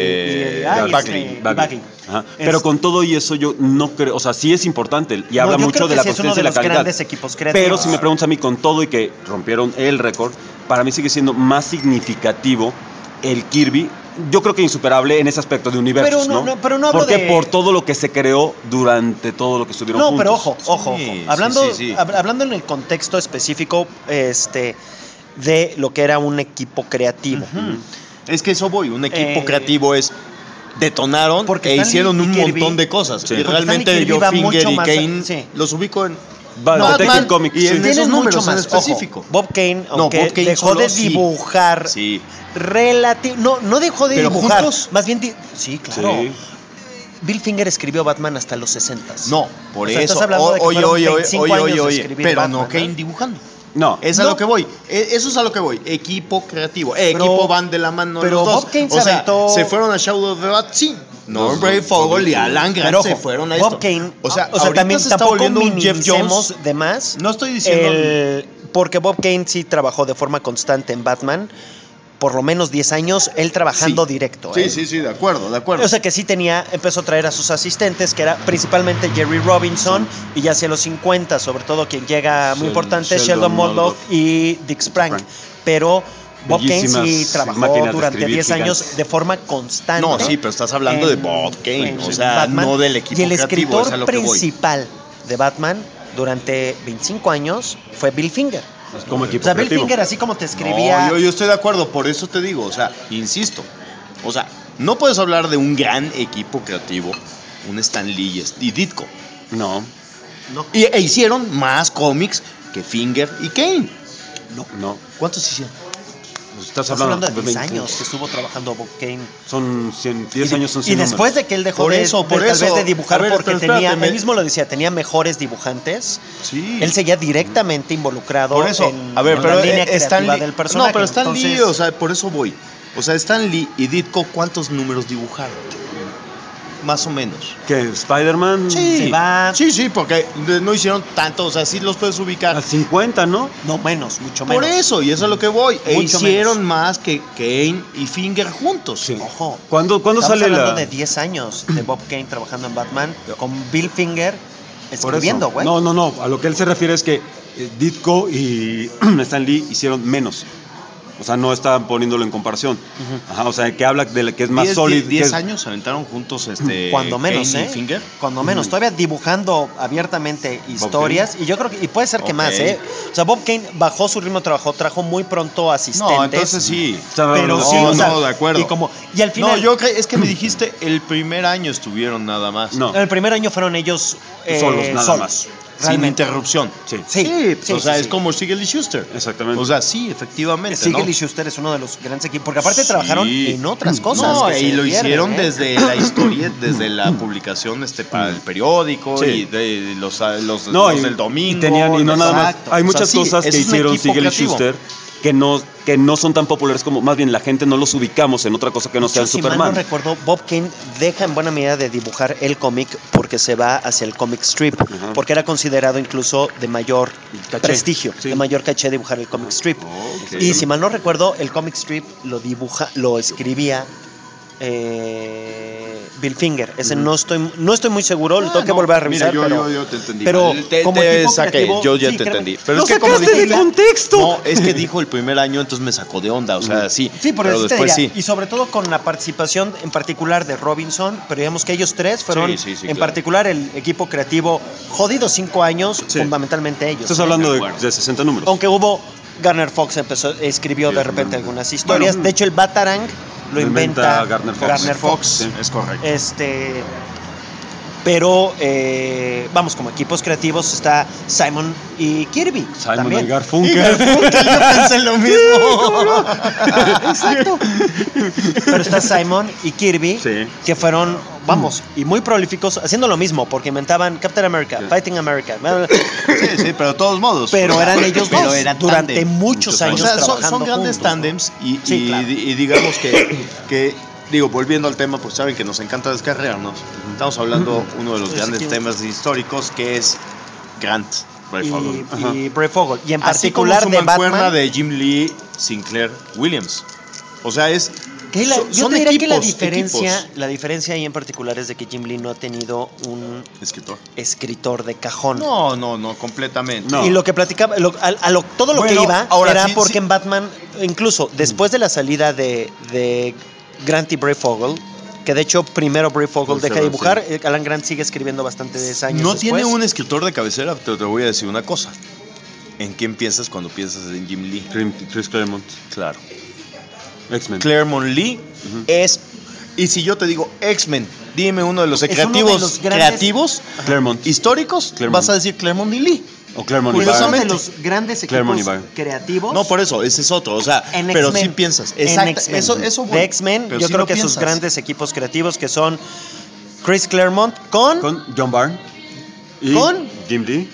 S2: y- ah, y
S1: Bagley.
S2: este,
S3: Bagley.
S2: Bagley.
S3: Ajá.
S2: Es-
S3: Pero con todo y eso yo no creo, o sea, sí es importante y
S2: No,
S3: habla
S2: yo
S3: mucho
S2: creo
S3: de
S2: que
S3: la
S2: sí es uno
S3: consistencia
S2: de
S3: y la
S2: los
S3: calidad.
S2: grandes equipos creativos.
S3: Pero si me preguntas a mí con todo y que rompieron el récord, para mí sigue siendo más significativo el Kirby. Yo creo que insuperable en ese aspecto de universos,
S2: Pero no-
S3: ¿no?
S2: no, pero no hablo
S3: Porque
S2: de-
S3: por todo lo que se creó durante todo lo que estuvieron
S2: No,
S3: juntos.
S2: pero ojo, ojo,
S1: Sí,
S2: ojo.
S1: sí,
S2: Hablando,
S1: sí, sí.
S2: hab- hablando en el contexto específico este, de lo que era un equipo creativo.
S1: Es que eso voy, un equipo
S2: Eh,
S1: creativo es... Detonaron
S2: porque
S1: e
S2: Stanley
S1: hicieron
S2: y
S1: un
S2: Kirby-
S1: montón de cosas.
S3: Sí.
S1: Y
S3: Porque
S1: realmente
S2: Stanley y Kirby
S1: yo
S2: va
S1: Finger
S2: mucho
S1: y
S2: más-
S1: Kane
S2: sí.
S1: los ubico en...
S3: Va,
S2: No,
S3: Detective
S2: Batman,
S3: Comics.
S1: y en
S2: Tienen
S1: esos
S2: mucho
S1: números en
S2: más.
S1: específico.
S2: Ojo, Bob Kane,
S1: No,
S2: aunque
S1: Bob Kane
S2: dejó
S1: solo
S2: de
S1: sí.
S2: dibujar
S1: Sí.
S2: relativo, no, no dejó de
S1: Pero
S2: dibujar,
S1: juntos.
S2: más bien, di- sí, claro.
S3: Sí.
S2: Bill Finger escribió Batman hasta los sesentas.
S1: No, por
S2: O sea,
S1: eso.
S2: estás hablando de que
S1: oye,
S2: fueron
S1: oye, oye,
S2: veinticinco
S1: oye,
S2: años
S1: oye,
S2: de
S1: oye,
S2: escribir
S1: pero
S2: Batman,
S1: no Kane
S2: ¿no?
S1: dibujando.
S3: No.
S1: Es a
S2: No.
S1: lo que voy. E- Eso es a lo que voy. Equipo creativo. Eh,
S2: Pero-
S1: equipo van de la mano
S2: pero
S1: los dos.
S2: Bob Kane se
S1: o sea,
S2: aventó-
S1: se fueron a Shadow of the Bat, sí. No,
S3: Los
S1: Brave
S3: dos,
S1: Fogel y
S3: Fogel,
S1: Alan Grant
S2: Pero
S1: se
S2: ojo,
S1: fueron a
S2: Bob
S1: esto.
S2: Kane,
S1: o sea,
S2: o sea
S1: ahorita
S2: también
S1: se está
S2: tampoco
S1: volviendo un Jeff
S2: minimicemos
S1: Jones.
S2: de más.
S1: No estoy diciendo...
S2: el- porque Bob Kane sí trabajó de forma constante en Batman, por lo menos diez años, él trabajando
S1: Sí.
S2: directo.
S1: Sí,
S2: ¿eh?
S1: sí, sí, de acuerdo, de acuerdo.
S2: O sea que sí tenía, empezó a traer a sus asistentes, que era principalmente Jerry Robinson, y ya hacia los cincuenta, sobre todo quien llega muy
S3: Shel-
S2: importante,
S3: Sheldon
S2: Sheldon Moldoff
S3: Moldoff
S2: y Dick Sprang.
S3: Sprang.
S2: Pero Bob Kane sí
S3: Bellísimas
S2: trabajó
S3: máquinas de
S2: durante
S3: escribir
S2: diez años
S3: gigantes.
S2: de forma constante.
S1: no, sí, pero estás hablando de
S2: en-
S1: Bob Kane,
S2: en
S1: o sea,
S2: Batman.
S1: no del equipo
S2: Y el
S1: creativo,
S2: escritor
S1: es a lo que voy.
S2: principal de Batman durante veinticinco años fue Bill Finger.
S3: Como
S2: O
S3: equipo
S2: sea, Bill
S3: creativo.
S2: Finger, así como te escribía.
S1: No, yo, yo estoy de acuerdo, por eso te digo, o sea, insisto. O sea, no puedes hablar de un gran equipo creativo, un Stan Lee y Ditko.
S3: No,
S1: Y, e hicieron más cómics que Finger y Kane.
S3: no.
S1: ¿Cuántos hicieron?
S3: Pues estás
S2: Estás
S3: hablando,
S2: hablando de diez
S3: veinte.
S2: años que estuvo trabajando Bob Kane.
S3: Son cien, diez
S2: Y-
S3: años, son
S2: Y
S3: cien
S2: después
S3: números.
S2: de que él dejó
S1: Por
S2: de,
S1: eso,
S2: de
S1: por
S2: tal
S1: eso.
S2: vez de dibujar
S1: A ver,
S2: porque
S1: pero
S2: tenía,
S1: espérate, me-
S2: él mismo lo decía, tenía mejores dibujantes.
S1: Sí.
S2: Él seguía directamente involucrado
S1: Por eso,
S2: en,
S1: a ver,
S2: en
S1: pero
S2: la línea
S1: eh, Stan
S2: creativa
S1: Lee,
S2: del personaje.
S1: no, pero Stan Lee,
S2: Entonces,
S1: o sea, por eso voy. O sea, Stan Lee y Ditko, ¿cuántos números dibujaron? Más o menos.
S3: ¿Qué? ¿Spider-Man?
S2: Se va-
S1: Sí, sí, porque no hicieron tanto, o sea, sí los puedes ubicar.
S3: A cincuenta, ¿no?
S2: no menos, mucho menos.
S1: Por eso, y eso es a lo que voy. E
S2: Mucho
S1: hicieron
S2: menos.
S1: más que Kane y Finger juntos.
S3: Sí.
S2: Ojo.
S3: ¿Cuándo, ¿cuándo
S2: Estamos
S3: sale
S2: hablando
S3: la...?
S2: de diez años de Bob Kane trabajando en Batman con Bill Finger
S3: Por eso.
S2: escribiendo, güey.
S3: No, no, no. A lo que él se refiere es que eh, Ditko y Stan Lee hicieron menos. O sea, no estaban poniéndolo en comparación. Uh-huh. Ajá, o sea, que habla de la que es más sólido.
S1: diez
S3: es...
S1: años se aventaron juntos este
S2: Cuando menos,
S1: Kane
S2: ¿eh?
S1: y Finger.
S2: Cuando menos. Uh-huh. Todavía dibujando abiertamente historias. Y yo creo que, y puede ser que okay. más, ¿eh? O sea, Bob Kane bajó su ritmo de trabajo, trajo muy pronto asistentes.
S1: No, entonces sí.
S2: Pero
S1: no,
S2: sí, o sea,
S1: no, de acuerdo.
S2: Y, como, y al final.
S1: No, yo creo, es que me dijiste el primer año estuvieron nada más.
S2: No. En el primer año fueron ellos eh,
S3: solos, nada
S2: solos.
S3: más.
S1: Realmente. Sin interrupción.
S3: Sí.
S2: Sí,
S1: sí,
S2: sí
S1: o sea,
S2: sí,
S1: es
S2: sí.
S1: como Siegel y Schuster.
S3: Exactamente.
S1: O sea, sí, efectivamente.
S2: Siegel
S1: ¿no?
S2: y Schuster es uno de los grandes equipos, porque aparte sí. trabajaron en otras cosas.
S1: No, y lo
S2: pierden,
S1: hicieron
S2: ¿eh?
S1: desde la historia, desde la publicación este para el periódico sí. y de, de los, los,
S3: no,
S1: los
S3: y,
S1: del domingo.
S3: Y tenían, y no nada más. Hay muchas o sea, sí, cosas que hicieron Siegel y Schuster que no, que no son tan populares como, más bien la gente no los ubicamos en otra cosa que no sea el
S2: si
S3: Superman.
S2: Mal no recuerdo, Bob Kane deja en buena medida de dibujar el cómic porque se va hacia el comic strip, uh-huh. porque era considerado incluso de mayor caché. prestigio, sí. de mayor caché dibujar el comic strip. Oh, okay. Y si mal no recuerdo, el comic strip lo dibuja, lo escribía eh, Bill Finger. Ese uh-huh. no estoy no estoy muy seguro, ah, lo tengo que no, volver a revisar.
S1: Mira, yo,
S2: pero,
S1: yo, yo te entendí.
S2: Pero
S1: te,
S2: como
S1: te
S2: equipo
S1: saqué,
S2: creativo,
S1: yo ya
S2: sí,
S1: te
S2: creo,
S1: entendí. Pero
S3: ¡lo
S1: es que como
S3: sacaste
S1: dijiste,
S3: de contexto!
S1: No, es que dijo el primer año, entonces me sacó de onda, o sea, sí.
S2: Sí, pero,
S1: pero después
S2: diría,
S1: sí.
S2: Y sobre todo con la participación en particular de Robinson, pero digamos que ellos tres fueron, sí, sí, sí, en claro. particular el equipo creativo, jodidos cinco años, sí. fundamentalmente ellos.
S3: Estás hablando de, de sesenta números.
S2: Aunque hubo, Garner Fox empezó, escribió sí, de repente no, algunas historias. Bueno, de hecho, el Batarang lo, lo inventa, inventa
S3: Garner Fox.
S2: Garner Fox.
S1: Sí, es correcto.
S2: Este, pero, eh, vamos, como equipos creativos está Simon y Kirby.
S3: Simon
S2: también.
S3: y Garfunkel.
S2: Y Garfunkel, yo pensé lo mismo. Exacto. Pero está Simon y Kirby,
S3: sí.
S2: que fueron, vamos, y muy prolíficos, haciendo lo mismo, porque inventaban Captain America, sí. Fighting America.
S1: Sí, sí, pero de todos modos.
S2: Pero eran ellos dos,
S1: eran
S2: durante
S1: tandem,
S2: muchos, muchos años.
S1: O sea,
S2: trabajando
S1: son, son grandes
S2: juntos,
S1: tándems
S2: ¿no?
S1: y,
S2: sí,
S1: y,
S2: claro.
S1: y digamos que, que, digo, volviendo al tema, pues saben que nos encanta descarriarnos. Estamos hablando de uno de los grandes sí, temas históricos que es Grant.
S2: Brave Fogel. Y, y Brave Fogel. Y en particular
S1: Así como su
S2: de Batman.
S1: de Jim Lee, Sinclair, Williams. O sea, es...
S2: Que la,
S1: son,
S2: yo
S1: son
S2: te diría
S1: equipos,
S2: que la diferencia,
S1: equipos.
S2: la diferencia ahí en particular es de que Jim Lee no ha tenido un
S1: escritor,
S2: escritor de cajón.
S1: No, no, no, completamente. No.
S2: Y lo que platicaba, lo, a, a lo, todo lo bueno, que iba ahora, era sí, porque sí. en Batman, incluso después de la salida de, de Grant y Brave Fogel, que de hecho primero Brave Fogel deja de dibujar, sí. Alan Grant sigue escribiendo bastantes años
S1: No
S2: después.
S1: tiene un escritor de cabecera, pero te voy a decir una cosa. ¿En quién piensas cuando piensas en Jim Lee?
S3: Chris Claremont.
S1: Claro.
S3: X-Men.
S1: Claremont Lee uh-huh. es... Y si yo te digo X-Men, dime uno de los creativos, de los grandes, creativos
S3: Claremont.
S1: históricos,
S3: Claremont.
S1: vas a decir Claremont y Lee.
S3: O Claremont
S2: y
S3: Barr.
S2: Uno de los grandes equipos creativos.
S1: No, por eso, ese es otro. O sea,
S2: en
S1: pero
S2: X-Men.
S1: sí piensas.
S2: Exacto. Eso, eso bueno, de X-Men, yo sí creo que piensas. Sus grandes equipos creativos que son Chris Claremont con...
S3: Con John Byrne. Y
S2: con...
S3: Jim Lee.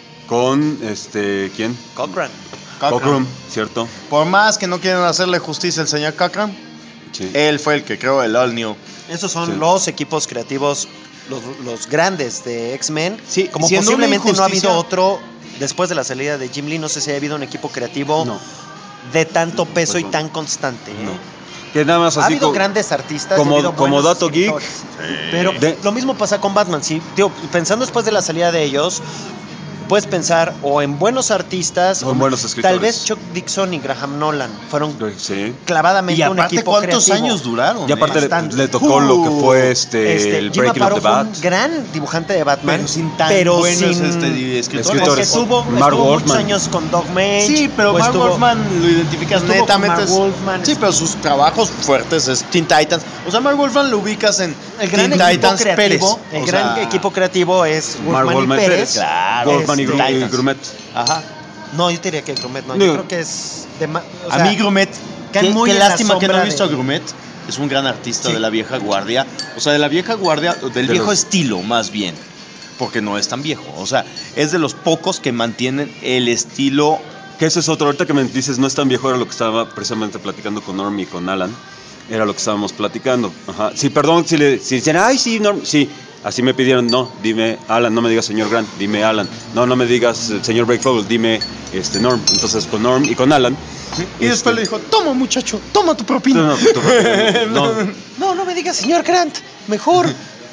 S3: Con, este, ¿quién?
S2: Cochran.
S3: Cochran, ¿cierto?
S1: Por más que no quieran hacerle justicia al señor Cochran, sí. él fue el que creó el All New.
S2: Esos son sí. los equipos creativos, los, los grandes de X-Men.
S1: Sí,
S2: como posiblemente no ha habido otro, después de la salida de Jim Lee, no sé si ha habido un equipo creativo
S3: no.
S2: de tanto peso pues, y tan constante. ¿eh?
S3: No. Que nada más así
S2: ha habido
S3: como,
S2: grandes artistas,
S3: como,
S2: ha habido
S3: como dato geek.
S2: Sí. Pero de, lo mismo pasa con Batman. Sí, tío, pensando después de la salida de ellos, puedes pensar o en buenos artistas
S3: o en buenos escritores.
S2: Tal vez Chuck Dixon y Graham Nolan fueron
S3: sí.
S2: clavadamente
S1: y un equipo
S2: ¿cuántos
S1: creativo? años duraron?
S3: Y aparte
S1: eh?
S3: le, le tocó uh, lo que fue este,
S2: este
S3: el
S2: Jim
S3: Breaking
S2: Aparo
S3: of the Bat.
S2: Fue un gran dibujante de Batman,
S1: pero sin tan
S2: pero
S1: buenos
S2: sin
S1: este, escritores.
S2: Porque estuvo, estuvo muchos años con Doug Mage.
S1: Sí, pero Mark
S2: estuvo,
S1: Wolfman lo identificas netamente.
S2: Es, Wolfman,
S1: sí, pero sus trabajos fuertes es Teen Titans. O sea, Mark Wolfman lo ubicas en
S2: el gran
S1: Teen Titans
S2: creativo,
S1: Pérez.
S2: El
S1: o
S2: gran
S1: sea,
S2: equipo creativo es Wolfman
S3: Mark
S2: y Pérez.
S3: Pérez.
S1: Claro.
S3: Wolfman y Grumet.
S2: Ajá. No, yo te diría que Grumet, no.
S1: no.
S2: Yo creo que es. De ma- o
S1: a
S2: sea,
S1: mí, Grumet. Qué, qué lástima que no he visto
S2: de...
S1: a Grumet. Es un gran artista sí. de la vieja guardia. O sea, de la vieja guardia, del de viejo los... estilo, más bien. Porque no es tan viejo. O sea, es de los pocos que mantienen el estilo.
S3: Que ese es otro. Ahorita que me dices, no es tan viejo, era lo que estaba precisamente platicando con Norm y con Alan. Era lo que estábamos platicando. Ajá. Sí, perdón, si le si dicen, ay, sí, Norm, sí. Así me pidieron, no, dime Alan, no me digas señor Grant, dime Alan. No, no me digas eh, señor Brave Fogel, dime este, Norm. Entonces con Norm y con Alan.
S1: ¿Sí? Y este, después le dijo, toma muchacho, toma tu propina.
S3: No, no, tu propina,
S2: no. no, no me digas señor Grant, mejor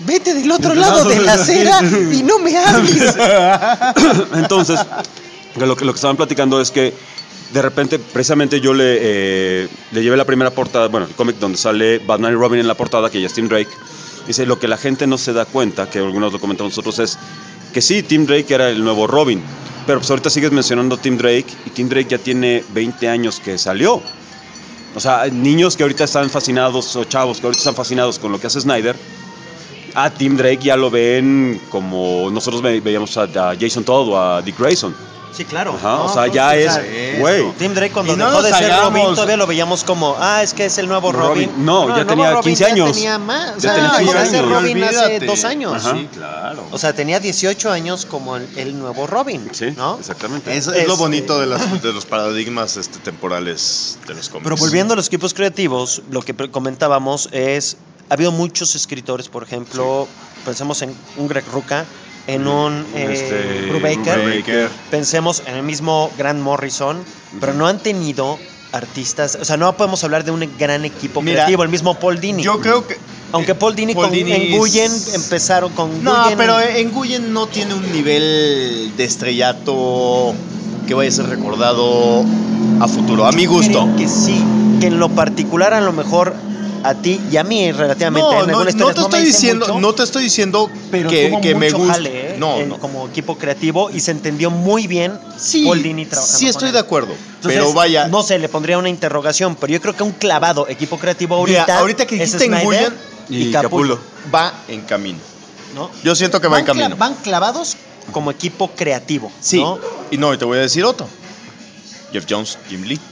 S2: Vete del otro lado de la acera y no me hables.
S3: Entonces, lo que, lo que estaban platicando es que de repente, precisamente yo le, eh, le llevé la primera portada, bueno, el cómic donde sale Batman y Robin en la portada, que ya es Tim Drake. Dice, lo que la gente no se da cuenta, que algunos lo comentamos nosotros, es que sí, Tim Drake era el nuevo Robin, pero pues ahorita sigues mencionando Tim Drake, y Tim Drake ya tiene veinte años que salió. O sea, niños que ahorita están fascinados, o chavos que ahorita están fascinados con lo que hace Snyder, a Tim Drake ya lo ven como nosotros ve, veíamos a, a Jason Todd o a Dick Grayson.
S2: Sí, claro.
S3: Ajá,
S2: no,
S3: o sea,
S2: no,
S3: ya
S2: o
S3: es,
S2: sea,
S3: güey.
S2: Tim Drake cuando
S1: Y no
S2: dejó de
S1: nos
S2: ser
S1: hagamos-
S2: Robin todavía lo veíamos como, ah, es que es el nuevo Robin.
S3: Robin. No, ya
S2: el
S3: tenía
S2: nuevo Robin
S3: quince
S2: ya
S3: años.
S2: tenía más. O
S3: Ya
S2: sea,
S3: tenía
S2: dejó de
S3: quince
S2: ser
S3: años.
S2: Robin hace
S1: Olvídate.
S2: dos años.
S3: Ajá.
S1: Sí, claro.
S2: O sea, tenía dieciocho años como el, el nuevo Robin,
S3: Sí,
S2: ¿no?
S3: exactamente.
S1: Es, es lo
S2: Este-
S1: bonito de, las, de los paradigmas este, temporales de los cómics.
S2: Pero volviendo a los equipos creativos, lo que pre- comentábamos es, ha habido muchos escritores, por ejemplo, pensemos en un Greg Rucka, en un eh,
S3: Este,
S2: Brubaker,
S1: Brubaker.
S2: pensemos en el mismo Grant Morrison, pero no han tenido artistas, o sea, no podemos hablar de un gran equipo
S1: Mira,
S2: creativo, el mismo Paul Dini.
S1: Yo creo que...
S2: Aunque Paul Dini
S1: Paul
S2: con,
S1: Dini
S2: en Nguyen
S1: es-
S2: empezaron con
S1: No,
S2: Nguyen.
S1: pero en Nguyen no tiene un nivel de estrellato que vaya a ser recordado a futuro, a mi gusto.
S2: ¿Creen que sí, que en lo particular a lo mejor a ti y a mí relativamente
S1: No,
S2: en
S1: no,
S2: algunas
S1: no
S2: historias
S1: te
S2: me
S1: estoy
S2: dice
S1: diciendo,
S2: mucho,
S1: no te estoy diciendo
S2: pero
S1: que,
S2: tuvo
S1: que me
S2: mucho
S1: gusta.
S2: jale, ¿eh?
S1: No,
S2: En-
S1: no.
S2: como equipo creativo y se entendió muy bien
S1: Sí,
S2: Paul Dini trabajando
S1: sí
S2: con
S1: estoy
S2: él.
S1: de acuerdo,
S2: Entonces,
S1: pero vaya,
S2: no sé, le pondría una interrogación, pero yo creo que un clavado equipo creativo
S1: Mira,
S2: ahorita
S1: ahorita que
S2: es
S1: dijiste
S2: Snyder
S1: Nguyen
S2: y,
S3: y
S2: Capullo,
S3: Capullo.
S1: va en camino.
S2: ¿no?
S1: Yo siento que va en
S2: Van cla-
S1: camino.
S2: Van clavados como equipo creativo,
S1: Sí,
S2: ¿no?
S1: y no, y te voy a decir otro. Jeff Jones, Jim Lee.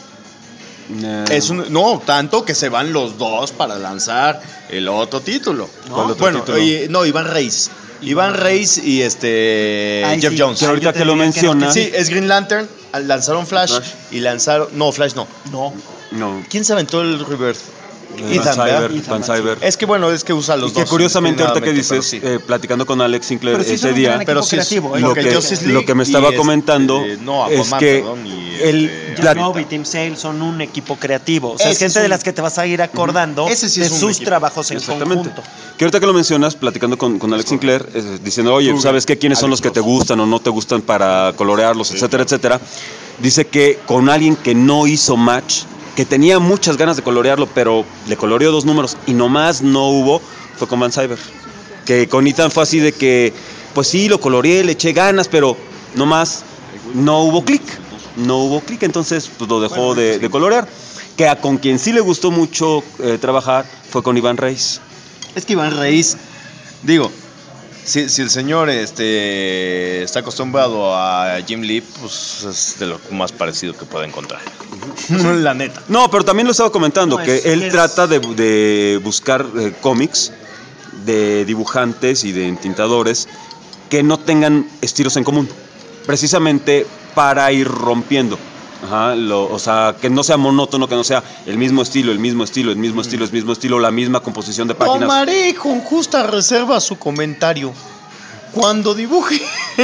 S3: Eh,
S1: Es un, no, tanto que se van los dos para lanzar el otro título.
S3: ¿Cuál otro
S1: bueno,
S3: título?
S1: y- no, Iván Reis. Iván Reis y este
S2: Ay,
S1: Jeff
S2: sí.
S1: Jones.
S3: que ahorita
S2: yo te
S3: que lo
S2: diría que no,
S3: mencionas,
S1: Sí, es Green Lantern. Lanzaron Flash,
S3: Flash.
S1: y lanzaron. No, Flash no.
S2: No.
S3: no,
S1: ¿Quién se aventó el Rebirth?
S3: Van
S1: Ethan, ¿verdad?
S3: Cyber, Van Cyber.
S1: Es que bueno, es que usa los
S3: Y que
S1: dos.
S3: curiosamente ahorita que
S1: indiscriminadamente,
S3: dices,
S1: pero sí.
S3: eh, platicando con Alex Sinclair
S2: Pero sí
S3: ese
S2: son un
S3: día,
S2: gran equipo
S1: Pero sí es-
S2: creativo, ¿eh?
S3: lo
S1: porque
S3: que,
S1: Justice
S3: lo
S1: League
S3: que me
S1: y
S3: estaba
S1: este,
S3: comentando
S1: no, Aquaman,
S3: es que
S1: perdón, y
S3: el
S1: este,
S2: Jeff
S3: plat-
S2: Loeb y Tim Sale son un equipo creativo. O sea, es
S1: Ese
S2: gente
S1: es
S2: de
S1: un-
S2: las que te vas a ir acordando
S1: Ese sí
S2: de
S1: es un
S2: sus
S1: equipo.
S2: trabajos en
S3: Exactamente.
S2: conjunto.
S3: Que ahorita que lo mencionas, platicando con, con Alex Sinclair, eh, diciendo, oye,
S1: Tú,
S3: ¿sabes qué? ¿Quiénes son los
S1: Alex
S3: que te
S1: Ross.
S3: gustan o no te gustan para colorearlos, etcétera, etcétera? Dice que con alguien que no hizo match, que tenía muchas ganas de colorearlo, pero le coloreó dos números y nomás no hubo, fue con Van Cyber. Que con Ethan fue así de que, pues sí, lo coloreé, le eché ganas, pero nomás no hubo clic. No hubo clic, entonces pues lo dejó de, de colorear. Que a con quien sí le gustó mucho eh, trabajar fue con Iván Reis.
S1: Es que Iván Reis, digo, si, si el señor este, está acostumbrado a Jim Lee, pues es de lo más parecido que puede encontrar. La neta.
S3: No, pero también lo estaba comentando,
S2: No,
S3: que
S2: es-
S3: él
S2: es-
S3: trata de, de buscar eh, cómics de dibujantes y de entintadores que no tengan estilos en común, precisamente para ir rompiendo. Ajá, lo- o sea, que no sea monótono, que no sea el mismo estilo, el mismo estilo, el mismo estilo, el mismo estilo, la misma composición de páginas.
S1: Tomaré con justa reserva su comentario. Cuando dibuje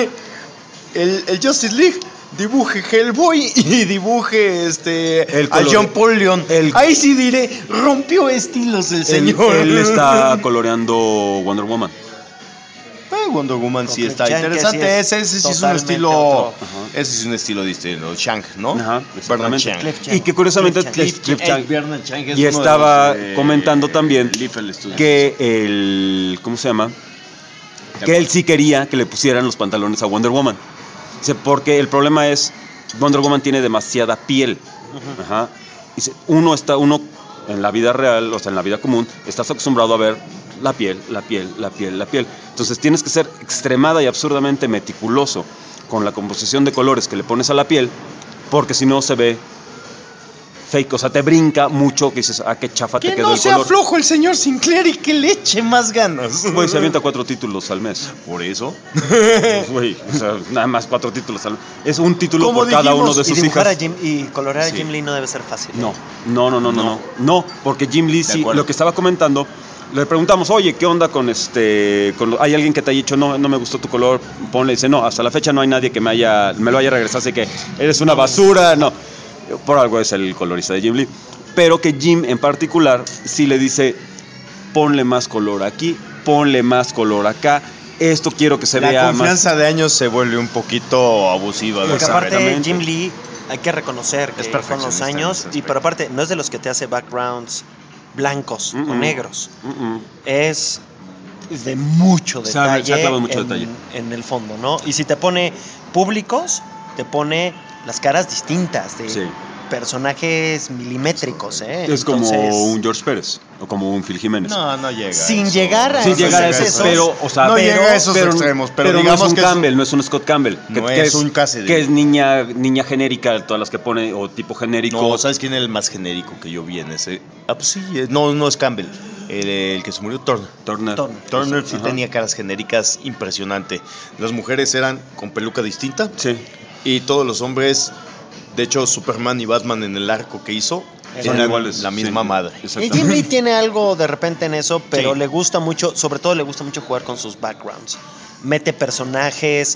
S1: el, el Justice League, dibuje Hellboy y dibuje este
S3: El
S1: a
S3: color-
S1: John Paul Leon.
S3: el-
S1: Ahí sí diré, rompió estilos el
S3: Él,
S1: señor.
S3: él está coloreando Wonder Woman.
S1: Eh, Wonder Woman sí
S2: Con
S1: está
S2: Chan, que
S1: interesante.
S2: sí es
S1: ese, ese sí es un
S2: totalmente
S1: estilo.
S2: otro.
S1: Ese sí es un estilo distinto. Shank, ¿no?
S3: Ajá,
S1: Bernard
S3: exactamente.
S1: Chang.
S2: Cliff Chang.
S3: Y que curiosamente
S2: Cliff Chang.
S3: Cliff- Cliff
S1: Eh,
S3: Chang-
S1: Bernard Chang es
S3: y
S1: uno de
S3: estaba
S1: los, eh,
S3: comentando también
S1: Liefeld Studios.
S3: que el, ¿cómo se llama? Que él sí quería que le pusieran los pantalones a Wonder Woman. Dice, porque el problema es, Wonder Woman tiene demasiada piel. Ajá. Dice, uno está, uno en la vida real, o sea, en la vida común, estás acostumbrado a ver la piel, la piel, la piel, la piel. Entonces tienes que ser extremada y absurdamente meticuloso con la composición de colores que le pones a la piel, porque si no se ve fake, o sea, te brinca mucho, que dices, ah, qué chafa te
S1: Que
S3: quedó
S1: no
S3: el
S1: sea
S3: color.
S1: flojo el señor Sinclair y que le eche más ganas.
S3: Güey, se avienta cuatro títulos al mes.
S1: Por eso.
S3: Güey, o sea, nada más cuatro títulos al mes. Es un título
S1: Como
S3: por cada
S1: dijimos,
S3: uno de
S2: Y
S3: sus
S2: dibujar a
S3: hijas.
S2: Jim y colorear
S1: Sí.
S2: a Jim Lee no debe ser fácil. ¿eh?
S3: No, no, no, no, no, no. No, porque Jim Lee sí,
S1: acuerdo.
S3: lo que estaba comentando, le preguntamos, oye, ¿qué onda con este? Con lo- ¿Hay alguien que te haya dicho, no, no me gustó tu color? Ponle, dice, no, hasta la fecha no hay nadie que me haya, me lo haya regresado, así que eres una basura, no. Por algo es el colorista de Jim Lee. Pero que Jim en particular sí le dice, ponle más color aquí ponle más color acá, esto quiero que se
S1: La
S3: vea más.
S1: confianza de años se vuelve un poquito abusiva.
S2: Porque aparte
S3: Exactamente.
S2: Jim Lee, hay que reconocer que
S1: Es
S2: con los
S1: perfeccionista en
S2: años,
S1: ese
S2: y
S1: aspecto.
S2: pero aparte no es de los que te hace backgrounds blancos
S3: Mm-mm.
S2: o negros,
S3: Mm-mm.
S2: es de mucho
S3: Se ha-
S2: detalle,
S3: se ha clavado mucho
S2: en,
S3: detalle.
S2: en el fondo, ¿no? Y si te pone públicos, te pone las caras distintas de
S3: Sí.
S2: personajes milimétricos, ¿eh?
S3: Es como
S2: Entonces,
S3: un George Pérez o como un Phil Jiménez.
S1: No, no llega.
S2: Sin
S1: a eso.
S2: llegar a
S3: Sin
S2: esos
S3: llegar a eso,
S2: excesos,
S3: pero, o sea,
S1: no
S3: pero,
S1: llega a esos
S3: pero-
S1: extremos, pero,
S3: pero no
S1: digamos
S3: es un
S1: que es un-
S3: Campbell, no es un Scott Campbell.
S1: No es un Cassidy.
S3: Que es niña, niña genérica, todas las que pone, o tipo genérico.
S1: No, ¿sabes quién es el más genérico que yo vi en ese? Ah, pues sí, eh, no, no es Campbell. El, el que se murió, Turner.
S3: Turner.
S2: Turner.
S1: Turner sí
S3: Ajá.
S1: tenía caras genéricas impresionante. Las mujeres eran con peluca distinta
S3: Sí.
S1: y todos los hombres, de hecho Superman y Batman en el arco que hizo,
S3: Son
S1: eran
S3: iguales,
S1: la misma
S3: sí.
S1: madre.
S2: Y
S3: Exactamente.
S2: Jim Lee tiene algo de repente en eso, pero
S1: Sí.
S2: le gusta mucho, sobre todo le gusta mucho jugar con sus backgrounds. Mete personajes,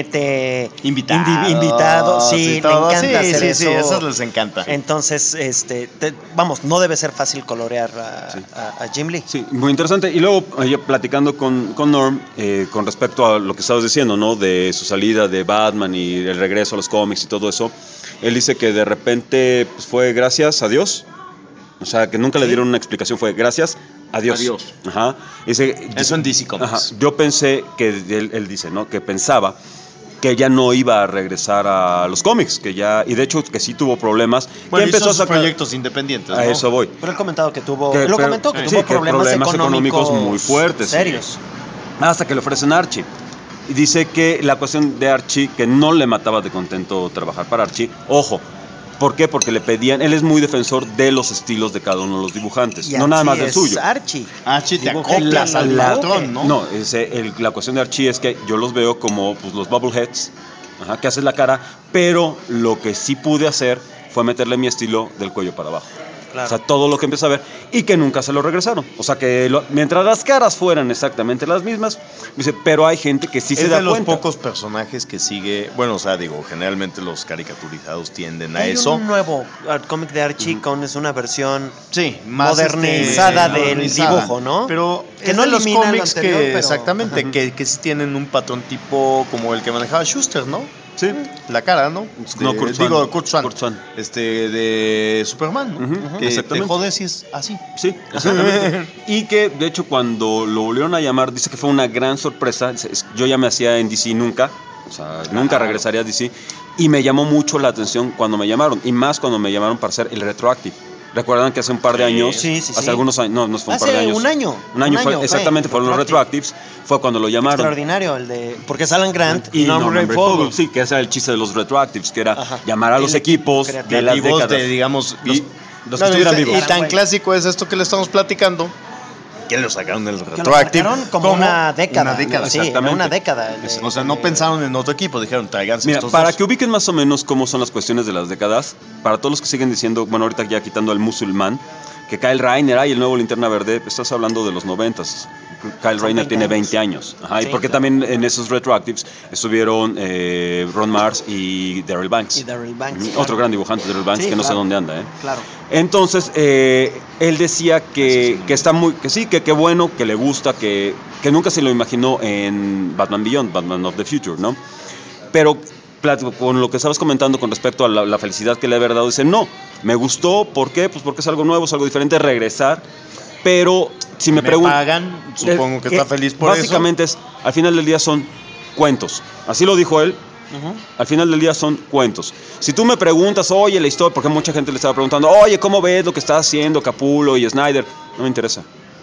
S2: mete
S1: Invitados.
S2: indi- invitados, sí,
S1: y
S2: le
S1: todo.
S2: encanta
S1: sí,
S2: hacer
S1: sí,
S2: eso.
S1: Sí, esos les encanta.
S2: Entonces, este, te- vamos, no debe ser fácil colorear a,
S3: Sí.
S2: a- a Jim Lee.
S3: Sí, muy interesante. Y luego, eh, platicando con, con Norm, eh, con respecto a lo que estabas diciendo, ¿no? De su salida de Batman y el regreso a los cómics y todo eso, él dice que de repente pues, fue gracias a Dios. O sea, que nunca le dieron una explicación, fue gracias a Dios.
S1: A Dios.
S3: Ajá. Dice,
S1: Eso en D C Comics.
S3: Ajá. Yo pensé que, él, él dice, ¿no? Que pensaba que ya no iba a regresar a los cómics, que ya, y de hecho que sí tuvo problemas.
S1: Bueno,
S3: que
S1: empezó
S3: empezó a
S1: sus
S3: sacar
S1: proyectos independientes,
S3: A
S1: ¿no?
S3: eso voy.
S2: Pero él comentado que tuvo,
S3: Que-
S2: él lo
S3: pero-
S2: comentó que
S3: sí,
S2: tuvo
S3: que
S2: problemas,
S3: problemas
S2: económicos,
S3: económicos muy fuertes, sí.
S2: serios.
S3: Hasta que le ofrecen a Archie. Y dice que la cuestión de Archie, que no le mataba de contento trabajar para Archie. Ojo, ¿por qué? Porque le pedían, él es muy defensor de los estilos de cada uno de los dibujantes,
S2: Y
S3: no nada
S2: Archie
S3: más del
S2: es
S3: suyo.
S2: Archie.
S1: Archie te
S2: Dibujé
S1: acoplas
S2: la-
S1: al
S2: la-
S1: patrón, ¿no?
S3: No, ese, el- la cuestión de Archie es que yo los veo como pues, los bubbleheads, ajá, que haces la cara, pero lo que sí pude hacer fue meterle mi estilo del cuello para abajo.
S2: Claro.
S3: O sea, todo lo que empecé a ver y que nunca se lo regresaron. O sea, que lo- mientras las caras fueran exactamente las mismas, dice, pero hay gente que sí
S1: es
S3: se da
S1: de los
S3: cuenta.
S1: pocos personajes que sigue, bueno, o sea, digo, generalmente los caricaturizados tienden a
S2: Hay
S1: eso.
S2: un nuevo art cómic de Archie con es una versión
S1: Sí, más
S2: modernizada
S1: este,
S2: del
S1: modernizada.
S2: dibujo, ¿no?
S1: Pero
S2: Que
S1: es
S2: no
S1: de los
S2: elimina lo
S1: cómics
S2: anterior,
S1: que
S2: pero-
S1: exactamente,
S3: Ajá.
S1: que, que sí tienen un patrón tipo como el que manejaba Schuster, ¿no?
S3: Sí.
S1: La cara, ¿no? Este,
S3: No, Kurt Swan.
S1: digo, Kurt Swan.
S3: Kurt Swan.
S1: Este, de Superman, ¿no?
S3: Ujú,
S1: Que te
S3: exactamente.
S1: jodes si es así.
S3: Sí, exactamente. Y que de hecho cuando lo volvieron a llamar, dice que fue una gran sorpresa. Es- Yo ya me hacía en D C nunca, o sea, nunca regresaría a D C. Y me llamó mucho la atención cuando me llamaron, y más cuando me llamaron para hacer el Retroactive. ¿Recuerdan que hace un par de
S1: Sí.
S3: años?
S2: Sí, sí,
S3: hace
S2: sí.
S3: algunos años, no, no fue un par de
S2: Hace
S3: años.
S2: un año.
S3: Un año,
S2: Un
S3: fue,
S2: año fue,
S3: exactamente, fueron los
S2: Retroactive.
S3: Retroactives. Fue cuando lo llamaron.
S2: extraordinario el de porque es Alan Grant y,
S3: Y
S2: Norman
S3: Norman
S2: Ray
S3: Fogel,
S2: Fogel.
S3: sí, que ese era el chiste de los Retroactives, que era
S2: Ajá.
S3: llamar a los
S2: El equipo
S3: equipos
S2: creativo.
S3: de las
S1: Creativos
S3: décadas.
S1: de, digamos,
S3: Y
S1: los,
S3: los
S1: No,
S3: que estuvieran
S1: y-
S3: vivos.
S1: Y tan clásico es esto que le estamos platicando, que lo sacaron del
S2: Que lo
S1: Retroactive.
S2: marcaron como una década.
S1: Una década,
S2: sí,
S3: exactamente.
S2: una década. el de-
S1: O sea, no
S2: de-
S1: pensaron en otro equipo, dijeron, tráiganse
S3: Mira,
S1: estos
S3: para
S1: dos.
S3: que ubiquen más o menos cómo son las cuestiones de las décadas, para todos los que siguen diciendo, bueno, ahorita ya quitando al musulmán, que Kyle Rayner, ay, el nuevo Linterna Verde, estás hablando de los noventas. Kyle
S2: Son
S3: Rayner
S2: veinte
S3: tiene
S2: años.
S3: veinte años. Ajá,
S2: Sí,
S3: y porque
S2: claro.
S3: también en esos retroactives estuvieron eh, Ron Mars y Daryl Banks.
S2: Y Daryl Banks.
S3: Ujú,
S2: claro.
S3: Otro gran dibujante, Daryl Banks,
S2: Sí,
S3: que no sé
S2: claro.
S3: dónde anda, ¿eh?
S2: Claro.
S3: Entonces, eh, él decía que,
S1: Eso sí.
S3: que está muy, que sí, que qué bueno, que le gusta, que, que nunca se lo imaginó en Batman Beyond, Batman of the Future, ¿no? Pero plat- con lo que estabas comentando con respecto a la, la felicidad que le había dado, dice, no, me gustó, ¿por qué? Pues porque es algo nuevo, es algo diferente, regresar, pero si me,
S1: me
S3: preguntan...
S1: pagan, supongo que está feliz por
S3: básicamente es, al final del día son cuentos, así lo dijo él.
S2: Ujú.
S3: Al final del día son cuentos. Si tú me preguntas, oye, la historia, porque mucha gente le estaba preguntando, oye, ¿cómo ves lo que está haciendo Capullo y Snyder? No me interesa.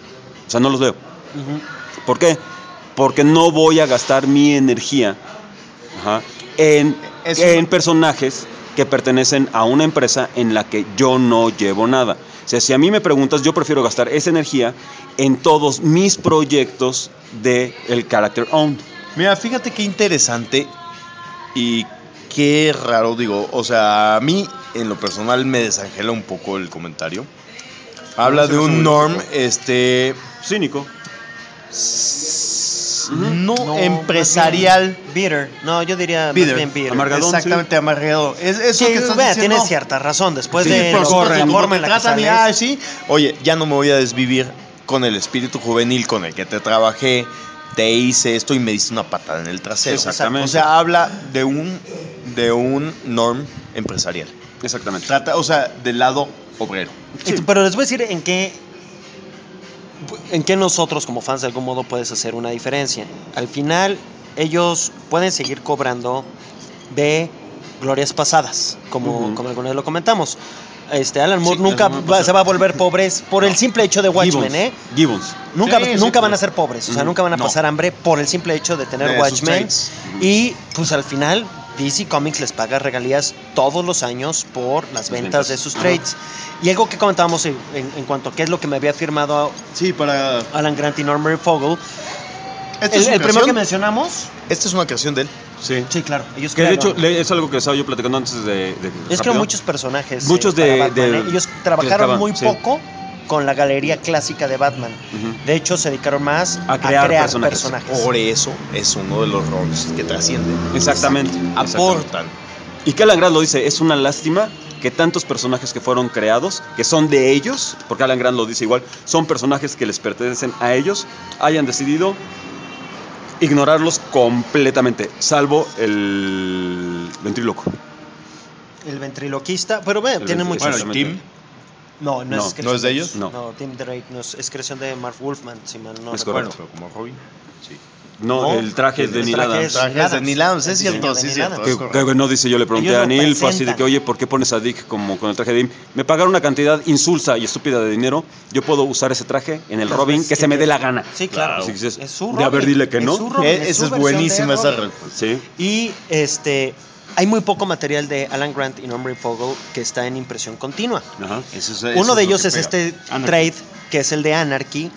S3: O sea, no los veo.
S2: Ujú.
S3: ¿Por qué? Porque no voy a gastar mi energía ajá, en,
S1: Es
S3: en
S1: una-
S3: personajes que pertenecen a una empresa en la que yo no llevo nada. O sea, si a mí me preguntas, yo prefiero gastar esa energía en todos mis proyectos de el character owned.
S1: Mira, fíjate qué interesante y qué raro, digo, o sea, a mí en lo personal me desangela un poco el comentario. Habla
S3: No, se
S1: de
S3: me hace
S1: un
S3: muy
S1: norm,
S3: lógico.
S1: este,
S3: Cínico.
S1: no,
S2: No,
S1: empresarial,
S2: más bien bitter. No, yo diría
S1: Bitter.
S2: más bien bitter.
S3: Amargadón,
S1: exactamente amargado. Es eso
S2: Sí,
S1: que estás
S2: vea,
S1: diciendo.
S2: tienes cierta razón. Después
S3: Sí,
S2: de
S3: por
S2: lo-
S3: corren,
S2: la
S1: Como
S2: forma
S1: te
S2: en la que
S1: tratan y,
S2: sales,
S1: ay, sí, oye, ya no me voy a desvivir con el espíritu juvenil con el que te trabajé, te hice esto y me diste una patada en el trasero.
S3: Exactamente.
S1: O sea, habla de un, de un norm empresarial.
S3: Exactamente.
S1: Trata, o sea, del lado obrero.
S2: Sí. Pero les voy a decir en qué, en qué nosotros como fans de algún modo puedes hacer una diferencia. Al final, ellos pueden seguir cobrando de glorias pasadas, como,
S3: Uh-huh.
S2: como alguna vez lo comentamos. Este, Alan Moore
S1: Sí,
S2: nunca
S1: las
S2: va, se va a volver pobres por el simple hecho de Watchmen,
S3: Gibbons.
S2: ¿eh?
S3: Gibbons.
S2: Nunca,
S1: Sí,
S2: nunca
S1: sí,
S2: van
S1: sí.
S2: a ser pobres, o sea,
S3: Ujú.
S2: nunca van a
S1: No.
S2: pasar hambre por el simple hecho de tener
S1: De sus
S2: Watchmen.
S1: trades.
S2: Y pues al final D C Comics les paga regalías todos los años por las ventas,
S3: ventas.
S2: de sus
S3: Ajá.
S2: trades. Y algo que comentábamos en, en- en cuanto a qué es lo que me había firmado
S1: Sí, para...
S2: Alan Grant y Norman Fogel.
S1: Esta
S2: El,
S1: es, una
S2: el primero que
S1: creación,
S2: mencionamos.
S1: esta es una creación de él.
S3: Sí.
S2: Sí, claro. Ellos
S3: Que de hecho
S2: crearon-
S3: le- es algo que estaba yo platicando antes de... de
S2: ellos
S3: rápido.
S2: crearon muchos personajes.
S3: Muchos
S2: eh, para
S3: de-
S2: Batman,
S3: de-
S2: ¿eh? Ellos
S3: que
S2: trabajaron
S3: estaban,
S2: muy
S3: sí.
S2: poco con la galería clásica de Batman.
S3: Ujú.
S2: De hecho, se dedicaron más
S3: A
S2: a
S3: crear
S2: crear,
S3: personajes.
S2: personajes.
S1: Por eso es uno de los roles que trascienden.
S3: Exactamente. Exactamente.
S1: Aportan.
S3: Y que Alan Grant lo dice, es una lástima que tantos personajes que fueron creados, que son de ellos, porque Alan Grant lo dice igual, son personajes que les pertenecen a ellos, hayan decidido ignorarlos completamente, salvo el ventríloco.
S2: El ventriloquista. Pero ve,
S3: El
S2: tiene
S3: ventri-
S2: muchos.
S1: Bueno,
S3: Exactamente.
S1: ¿y Tim?
S2: No, no,
S3: No,
S2: es creación
S1: ¿no es de ellos?
S3: No.
S2: No, Tim Drake no es, es creación de Mark Wolfman, si mal no
S3: Es
S2: recuerdo.
S3: correcto.
S1: Bueno, pero como Robin. Sí.
S3: No,
S2: No,
S3: el traje es de
S2: el
S3: Neil
S2: traje
S3: Adams.
S2: es-
S1: Trajes de Neil Adams, es
S2: El
S1: cierto,
S2: diseño de
S1: sí,
S2: Neil
S1: cierto.
S2: Adams.
S1: es
S3: Que,
S1: correcto.
S3: que no dice, yo le pregunté
S2: Ellos
S3: a
S2: lo
S3: Neil, fue así de
S2: presentan.
S3: que, oye, ¿por qué pones a Dick como con el traje de Dim? Me pagaron una cantidad insulsa y estúpida de dinero, yo puedo usar ese traje en el
S2: Las
S3: Robin
S2: veces
S3: que
S2: que
S3: se me
S2: te-
S3: dé la gana.
S2: Sí, claro.
S3: Así que dices,
S2: Es su
S3: de a ver,
S2: Robin,
S3: dile que
S2: es
S3: no.
S2: su Robin,
S1: Eh,
S2: es su
S1: esa es
S2: versión
S1: buenísima
S2: de
S1: esa
S2: Robin.
S1: respuesta.
S3: Sí.
S2: Y este hay muy poco material de Alan Grant y Norman Fogel que está en impresión continua.
S3: Ajá.
S1: Eso es- eso
S2: Uno de
S1: lo
S2: ellos
S1: que
S2: es
S1: pega.
S2: este
S3: Anarchy.
S2: trade, que es el de Anarchy,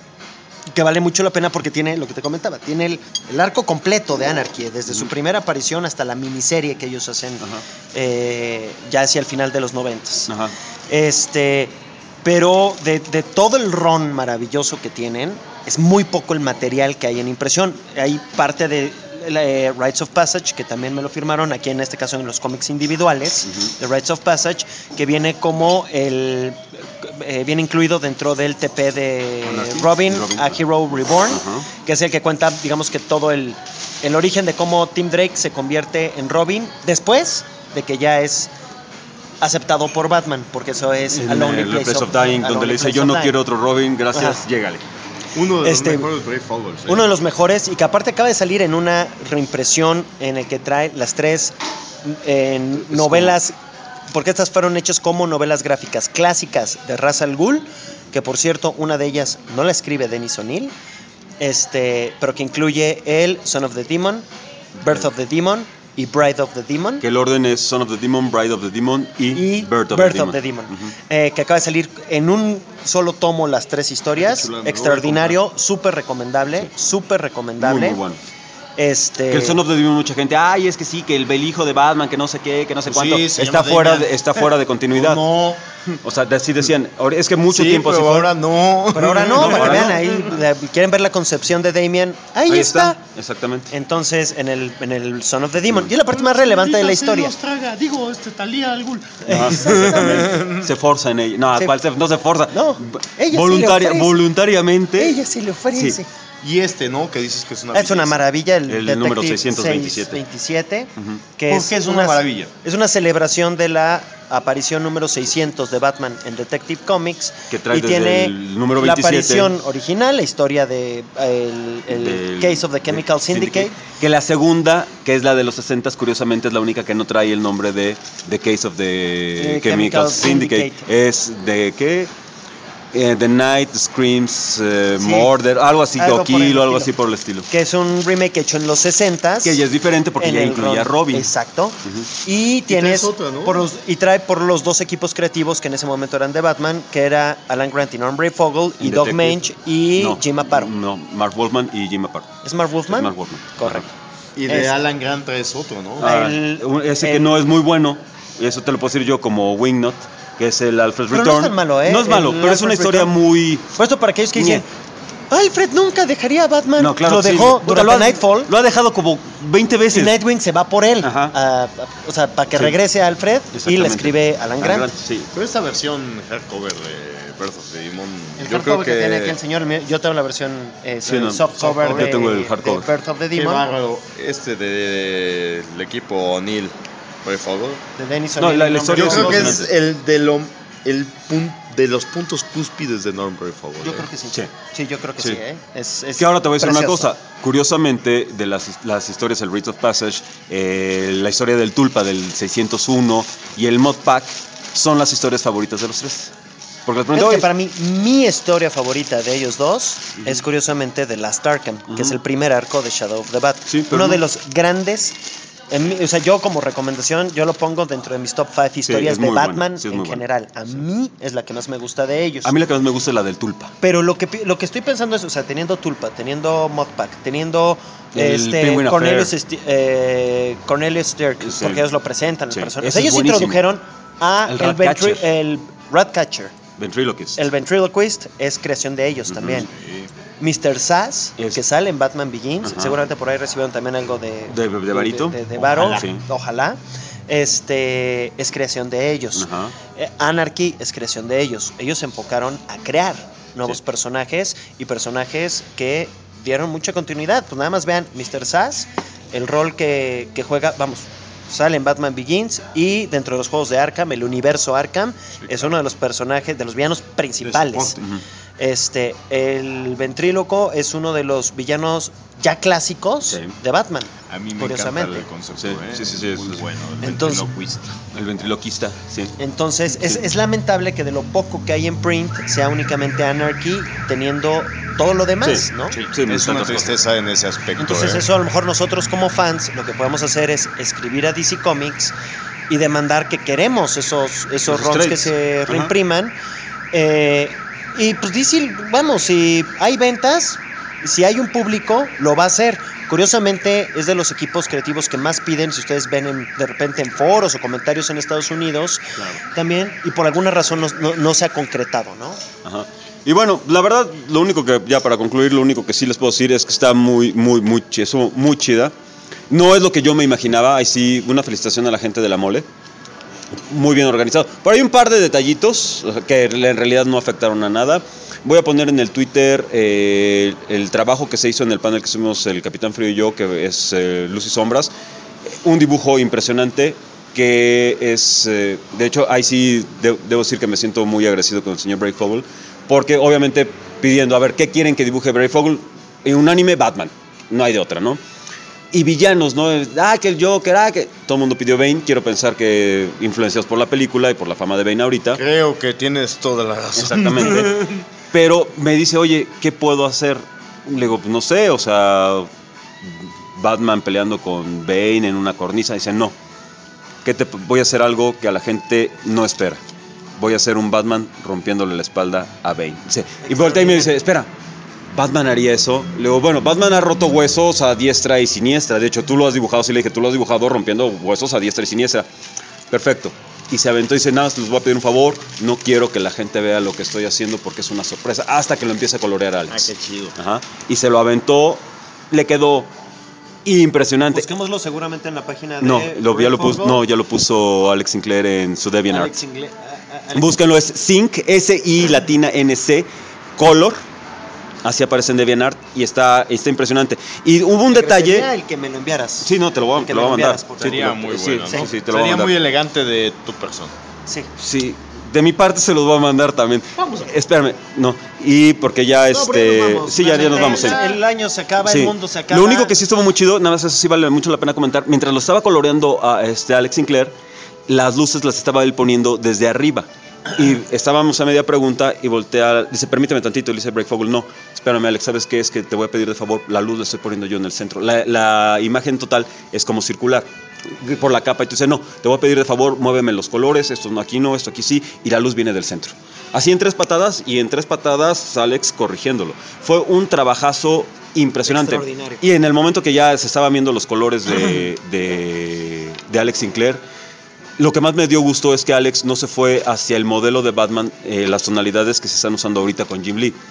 S2: que vale mucho la pena porque tiene lo que te comentaba, tiene el, el arco completo de Anarchy, desde su primera aparición hasta la miniserie que ellos hacen
S3: Ajá.
S2: eh, ya hacia el final de los noventas.
S3: Ajá.
S2: Este, pero de, de todo el ron maravilloso que tienen, es muy poco el material que hay en impresión. Hay parte de eh, Rites of Passage, que también me lo firmaron, aquí en este caso en los cómics individuales,
S3: Ujú.
S2: de Rites of Passage, que viene como el... eh, viene incluido dentro del T P de
S3: Anarchy.
S2: Robin,
S3: Robin.
S2: A Hero Reborn,
S3: Ajá.
S2: que es el que cuenta, digamos que todo el, el origen de cómo Tim Drake se convierte en Robin después de que ya es aceptado por Batman, porque eso es
S3: En
S2: A Lonely
S3: el
S2: Place,
S3: Place
S2: of,
S3: of Dying,
S2: A
S3: donde
S2: Lonely
S3: le dice,
S2: Place
S3: yo
S2: of
S3: no
S2: Dying".
S3: quiero otro Robin, gracias,
S2: Ajá.
S3: llégale.
S1: Uno de
S2: Este,
S1: los mejores Brave Fogels. ¿eh?
S2: Uno de los mejores y que aparte acaba de salir en una reimpresión en el que trae las tres en novelas, porque estas fueron hechas como novelas gráficas clásicas de Ra's al Ghul, que por cierto una de ellas no la escribe Dennis O'Neill, este, pero que incluye el Son of the Demon, Birth of the Demon y Bride of the Demon.
S3: Que el orden es Son of the Demon, Bride of the Demon y,
S2: y
S3: Birth of
S2: Birth
S3: the
S2: of
S3: Demon.
S2: the Demon,
S3: Ujú.
S2: eh, que acaba de salir en un solo tomo las tres historias.
S1: Qué chulada, me lo voy a
S2: Extraordinario, súper recomendable, súper recomendable.
S3: Muy, muy bueno.
S2: Este,
S3: Que el Son of the Demon, mucha gente, ay, es que sí, que el, el hijo de Batman, que no sé qué, que no sé
S1: Pues
S3: cuánto,
S1: sí, se
S3: está,
S1: llama
S3: fuera
S1: Damian.
S3: de, está fuera de continuidad.
S1: No,
S3: O sea, así decían, ahora- es que mucho
S1: sí,
S3: tiempo
S1: pero
S3: así fue.
S1: ahora no.
S2: pero ahora no, para que
S3: ahora
S2: vean
S3: no.
S2: ahí, la- quieren ver la concepción de Damian, ahí,
S3: Ahí
S2: está.
S3: está, exactamente.
S2: Entonces, en el, en el Son of the Demon. Y es la parte más relevante de la historia.
S5: Se los traga, digo, este Talía al Ghul.
S3: Ajá. Se forza en ella. No,
S2: Sí.
S3: ¿cuál se- no se forza.
S2: No, ella se
S3: Voluntaria,
S2: le ofrece.
S3: voluntariamente.
S2: Ella se le ofrece.
S3: Sí.
S1: Y este, ¿no? Que dices que es una
S2: Es una
S1: belleza.
S2: maravilla el,
S3: El
S2: Detective
S3: número seiscientos veintisiete.
S2: seiscientos veintisiete,
S3: Ujú.
S2: que
S1: ¿Por qué es una maravilla?
S2: Es una celebración de la aparición número seiscientos de Batman en Detective Comics.
S3: Que trae
S2: y
S3: desde
S2: tiene
S3: el número
S2: la
S3: veintisiete.
S2: aparición original, la historia de el, el
S3: Del-
S2: Case of the Chemical
S3: de-
S2: Syndicate.
S3: Que la segunda, que es la de los sesenta, curiosamente es la única que no trae el nombre de The Case of the
S2: Eh,
S3: Chemical,
S2: Chemical
S3: Syndicate.
S2: Syndicate.
S3: Es de qué? Eh, the Night Screams eh,
S2: Sí.
S3: Murder, algo así,
S2: Algo
S3: o
S2: por
S3: Kill,
S2: el
S3: o algo
S2: estilo.
S3: así por el estilo.
S2: Que es un remake hecho en los sesentas.
S3: Que ya es diferente porque
S2: en
S3: ya
S2: el
S3: incluye a
S2: Ron-
S3: Robin.
S2: Exacto.
S3: Ujú.
S2: Y tienes
S1: traes otra, ¿no?
S2: por los, y trae por los dos equipos creativos que en ese momento eran de Batman, que era Alan Grant y Norman Brayfogle y
S3: En
S2: Doug
S3: Detective.
S2: Mange y
S3: No,
S2: Jim Aparo.
S3: No, Mark Wolfman y Jim Aparo.
S2: ¿Es Mark Wolfman?
S3: Es Mark Wolfman.
S2: Correcto.
S1: Y de
S2: Es-
S1: Alan Grant es otro, ¿no?
S3: Ah,
S2: El-
S3: un- ese que
S2: el-
S3: no es muy bueno, y eso te lo puedo decir yo como Wingnut, que es el Alfred
S2: Pero no
S3: Return.
S2: es tan malo, ¿eh?
S3: No es malo,
S2: El
S3: pero es una
S2: Alfred
S3: historia
S2: Return.
S3: muy...
S2: Por esto, para aquellos que dicen, Alfred nunca dejaría a Batman.
S3: No, claro
S2: lo
S3: que sí.
S2: dejó
S3: Puta,
S2: durante
S3: lo ha-
S2: Nightfall.
S3: Lo ha dejado como veinte
S2: Y
S3: veces.
S2: Nightwing se va por él.
S3: Ajá.
S2: a- a- o sea, para que
S3: Sí.
S2: regrese a Alfred y le
S3: Exactamente.
S2: escribe Alan Grant.
S3: Sí.
S1: Pero esta versión hardcover de Birth of the Demon,
S2: El
S1: yo
S2: hardcover
S1: creo
S2: que...
S1: que,
S2: tiene aquí el señor, mira, yo tengo la versión eh,
S3: Sí, no,
S2: softcover
S1: softcover.
S2: de,
S3: Yo tengo el hardcover.
S2: de Birth of the
S1: qué
S2: Demon,
S1: bárbaro. Este del de, equipo O'Neill, por favor.
S2: de Dennis
S3: No,
S2: O'Neil.
S3: la- la
S2: y Norman
S3: historia
S1: Yo
S3: es
S1: creo
S2: Reedus.
S1: que es el de lo el pun- de los puntos cúspides de Norm Brayfogle.
S2: Yo
S1: ¿eh?
S2: creo que sí.
S3: Sí.
S2: Sí, yo creo que sí,
S3: Sí.
S2: ¿eh? Es, es
S3: Que ahora te voy a decir una
S2: precioso.
S3: cosa. Curiosamente, de las, las historias, el Rites of Passage, eh, la historia del Tulpa del seiscientos uno y el Mod Pack son las historias favoritas de los tres. Porque les
S2: Fíjate
S3: pregunté,
S2: que
S3: "Oye,
S2: para mí, mi historia favorita de ellos dos es curiosamente The Last Arkham, que es el primer arco de Shadow of the Bat.
S3: Sí, pero
S2: Uno
S3: no-
S2: de los grandes. En mi- o sea, yo como recomendación, yo lo pongo dentro de mis top cinco historias
S3: es
S2: de
S3: muy buena,
S2: Batman
S3: sí, es
S2: en
S3: muy buena.
S2: general. A mí es la que más me gusta de ellos.
S3: a mí la que más me gusta es la del Tulpa.
S2: Pero lo que, pi- lo que estoy pensando es, o sea, teniendo Tulpa, teniendo Modpack, teniendo
S3: El
S2: este
S3: Penguin
S2: Cornelius,
S3: Affair.
S2: Sti- eh, Cornelius Dirk,
S3: Es
S2: porque
S3: el-
S2: ellos lo presentan, el
S3: sí,
S2: personaje.
S3: ese
S2: O sea,
S3: es
S2: ellos
S3: buenísimo.
S2: introdujeron a
S3: El
S2: el, ventri-
S3: Ratcatcher.
S2: el Ratcatcher.
S3: Ventriloquist.
S2: El Ventriloquist es creación de ellos también.
S1: Sí.
S2: mister Sass,
S3: Es-
S2: que sale en Batman Begins,
S3: Ajá.
S2: seguramente por ahí recibieron también algo de...
S3: De- de varito.
S2: De, de- de varo,
S3: Ojalá. Sí.
S2: ojalá. Este, es creación de ellos.
S3: Ajá.
S2: Eh, Anarchy es creación de ellos. Ellos se enfocaron a crear nuevos
S3: Sí.
S2: personajes y personajes que dieron mucha continuidad. Pues nada más vean mister Sass, el rol que, que juega, vamos, sale en Batman Begins y dentro de los juegos de Arkham, el universo Arkham, es uno de los personajes, de los villanos principales.
S3: Ujú.
S2: Este, el ventríloco es uno de los villanos ya clásicos
S3: Sí.
S2: de Batman.
S1: A mí me
S2: Curiosamente.
S1: encanta el concepto,
S3: Sí,
S1: ¿eh?
S3: sí, sí, sí,
S1: Muy
S3: es-
S1: bueno. El
S2: Entonces-
S1: ventriloquista.
S3: El ventriloquista, sí.
S2: Entonces, es, es lamentable que de lo poco que hay en print sea únicamente Anarchy, teniendo todo lo demás,
S3: Sí,
S2: ¿no?
S3: sí, sí, me
S1: Es una
S3: encanta.
S1: tristeza en ese aspecto.
S2: Entonces,
S1: ¿eh?
S2: eso a lo mejor nosotros como fans lo que podemos hacer es escribir a D C Comics y demandar que queremos esos, esos
S3: Los
S2: runs que
S3: trades.
S2: se
S3: Ajá.
S2: reimpriman. Eh, y pues D C, vamos, si hay ventas, si hay un público, lo va a hacer. Curiosamente, es de los equipos creativos que más piden, si ustedes ven en- de repente en foros o comentarios en Estados Unidos, también, y por alguna razón no, no- no se ha concretado, ¿no?
S3: Ajá. Y bueno, la verdad, lo único que, ya para concluir, lo único que sí les puedo decir es que está muy, muy, muy, chi- eso, muy chida. No es lo que yo me imaginaba, ahí sí, una felicitación a la gente de la mole. Muy bien organizado. Pero hay un par de detallitos que en realidad no afectaron a nada. Voy a poner en el Twitter eh, el trabajo que se hizo en el panel que hicimos el Capitán Frío y yo, que es eh, Luz y Sombras. Un dibujo impresionante que es, eh, de hecho, ahí sí de- debo decir que me siento muy agradecido con el señor Brayfogle, porque obviamente pidiendo, a ver, ¿qué quieren que dibuje Brayfogle? En un anime, Batman, no hay de otra, ¿no? Y villanos, ¿no? Ah, que el Joker, ah, que... Todo el mundo pidió Bane, quiero pensar que influenciados por la película y por la fama de Bane ahorita.
S1: Creo que tienes toda la razón.
S3: Exactamente. Pero me dice, oye, ¿qué puedo hacer? Le digo, pues no sé, o sea, Batman peleando con Bane en una cornisa. Dice, no, ¿qué te, voy a hacer algo que a la gente no espera. Voy a hacer un Batman rompiéndole la espalda a Bane. Dice, y voltea y me dice, espera, ¿Batman haría eso? Le digo, bueno, Batman ha roto huesos a diestra y siniestra. De hecho, tú lo has dibujado, sí le dije, tú lo has dibujado rompiendo huesos a diestra y siniestra. Perfecto. Y se aventó y dice, nada, les voy a pedir un favor, no quiero que la gente vea lo que estoy haciendo porque es una sorpresa, hasta que lo empiece a colorear
S1: Ah,
S3: Alex.
S1: qué chido.
S3: Ajá. Y se lo aventó, le quedó impresionante.
S2: Busquémoslo seguramente en la página de...
S3: No, lo, ya lo puso,
S2: Brayfogle.
S3: no, ya lo puso Alex Sinclair en su DeviantArt.
S2: Alex Ingle- a- a- Alex-
S3: Búsquenlo, es Sync, S I latina N C, Color. Así aparece en DeviantArt y está, está impresionante. Y hubo un detalle...
S2: Sería el que me lo enviaras.
S3: Sí, no, te lo voy a,
S2: El que
S3: te lo
S2: me
S3: voy a
S2: lo
S3: mandar.
S2: enviaras, por
S3: Sí,
S1: Sería
S3: te lo-
S1: muy
S3: sí,
S1: bueno,
S3: sí,
S1: ¿no?
S3: sí, te lo voy a
S1: Sería
S3: mandar.
S1: muy elegante de tu persona.
S2: Sí.
S3: Sí, de mi parte se los voy a mandar también.
S5: Vamos.
S3: Espérame, no. Y porque ya
S2: No, pero ya
S3: este.
S2: nos vamos.
S3: Sí, ya, ya nos vamos. sí.
S2: El, el año se acaba,
S3: Sí.
S2: el mundo se acaba.
S3: Lo único que sí estuvo muy chido, nada más eso sí vale mucho la pena comentar. Mientras lo estaba coloreando a este Alex Sinclair, las luces las estaba él poniendo desde arriba. Y estábamos a media pregunta y voltea, dice, permíteme tantito, y le dice Brayfogle, no, espérame Alex, ¿sabes qué es? Que te voy a pedir de favor, la luz la estoy poniendo yo en el centro. La, la imagen total es como circular por la capa y tú dices, no, te voy a pedir de favor, muéveme los colores, esto no aquí no, esto aquí sí, y la luz viene del centro. Así en tres patadas y en tres patadas Alex corrigiéndolo. Fue un trabajazo impresionante.
S2: Extraordinario.
S3: Y en el momento que ya se estaban viendo los colores de, de, de Alex Sinclair, lo que más me dio gusto es que Alex no se fue hacia el modelo de Batman, eh, las tonalidades que se están usando ahorita con Jim Lee.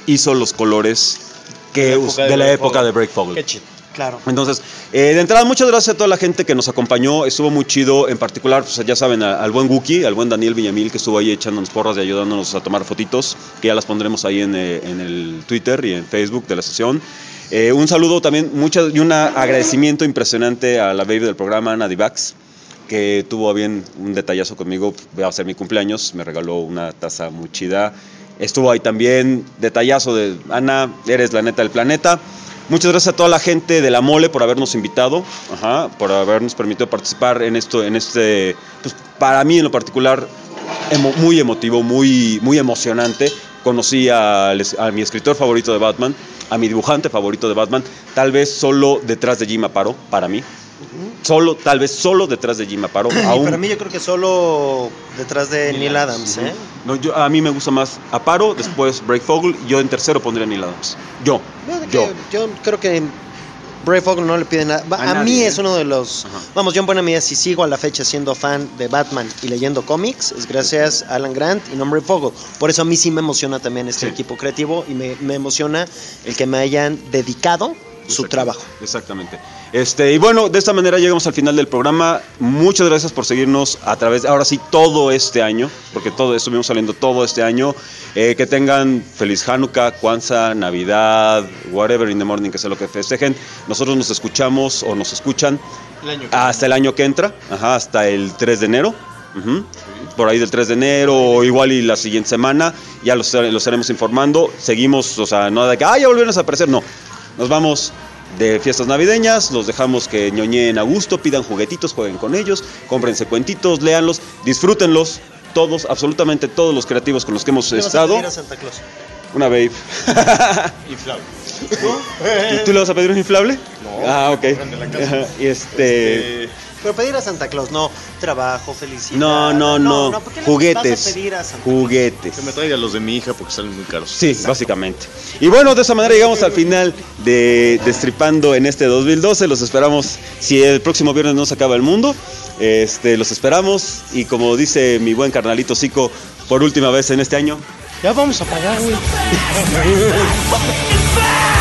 S3: hizo los colores que
S1: De la
S3: us-
S1: época
S3: de,
S1: de
S3: la
S1: Break
S3: época
S1: Fogel.
S3: de Break Fogel.
S1: Qué chido.
S2: Claro.
S3: Entonces, eh, de entrada, muchas gracias a toda la gente que nos acompañó. Estuvo muy chido. En particular, pues, ya saben, a- al buen Wookie, al buen Daniel Villamil, que estuvo ahí echándonos porras y ayudándonos a tomar fotitos, que ya las pondremos ahí en, eh, en el Twitter y en Facebook de la sesión. Eh, un saludo también, muchas, y un agradecimiento impresionante a la baby del programa, Ana Divax, que tuvo a bien un detallazo conmigo. Va a ser mi cumpleaños, me regaló una taza muy chida. Estuvo ahí también, detallazo de Ana, eres la neta del planeta. Muchas gracias a toda la gente de La Mole por habernos invitado, ajá, por habernos permitido participar en esto, en este, pues para mí en lo particular, emo, muy emotivo, muy, muy emocionante. Conocí a, a mi escritor favorito de Batman, a mi dibujante favorito de Batman, tal vez solo detrás de Jim Aparo, para mí. Solo, tal vez solo detrás de Jim Aparo.
S2: Y
S3: aún,
S2: para mí yo creo que solo detrás de Neil Adams, ¿eh?
S3: no, yo, a mí me gusta más Aparo, después Break Fogel, y yo en tercero pondría a Neil Adams. Yo,
S2: Fíjate que
S3: yo.
S2: yo creo que Brave Fogel no le pide nada. Va-
S3: A
S2: A,
S3: nadie,
S2: mí
S3: ¿eh?
S2: es uno de los...
S3: Ajá.
S2: Vamos, John Buenamida, si sigo a la fecha siendo fan de Batman y leyendo cómics, es gracias a Alan Grant y no Brave Fogel. Por eso a mí sí me emociona también este
S3: Sí.
S2: equipo creativo y me, me emociona el que me hayan dedicado su
S3: Exacto,
S2: trabajo.
S3: Exactamente. Este, y bueno, de esta manera llegamos al final del programa. Muchas gracias por seguirnos a través de, ahora sí, todo este año, porque todo estuvimos saliendo todo este año. Eh, que tengan feliz Hanukkah, Kwanzaa, Navidad, whatever in the morning, que sea lo que festejen. Nosotros nos escuchamos o nos escuchan
S1: El año que
S3: hasta el año que entra, ajá, hasta el tres de enero. Ujú. Por ahí del tres de enero o igual y la siguiente semana, ya los, los estaremos informando. Seguimos, o sea, no de que, ah, ya volvieron a aparecer, no. Nos vamos de fiestas navideñas, los dejamos que ñoñeen a gusto, pidan juguetitos, jueguen con ellos, cómprense cuentitos, léanlos, disfrútenlos, todos, absolutamente todos los creativos con los que hemos
S2: ¿Qué vas a
S3: estado.
S2: pedir a Santa Claus?
S3: Una babe.
S1: Inflable.
S3: ¿Tú le vas a pedir un inflable?
S1: No,
S3: Ah, ok.
S1: compran de la casa.
S3: Ajá, y este...
S1: Eh,
S2: Pero pedir a Santa Claus, no trabajo, felicidad.
S3: No, no, no.
S2: ¿por qué le
S3: Juguetes.
S2: vas a pedir a Santa Claus?
S3: Juguetes.
S1: que me traiga los de mi hija porque salen muy caros.
S3: Sí, básicamente. Y bueno, de esa manera llegamos al final de Destripando en este dos mil doce. Los esperamos, si el próximo viernes no se acaba el mundo, este, los esperamos. Y como dice mi buen carnalito Zico, por última vez en este año,
S5: Ya vamos a pagar, güey.
S6: Fucking fire!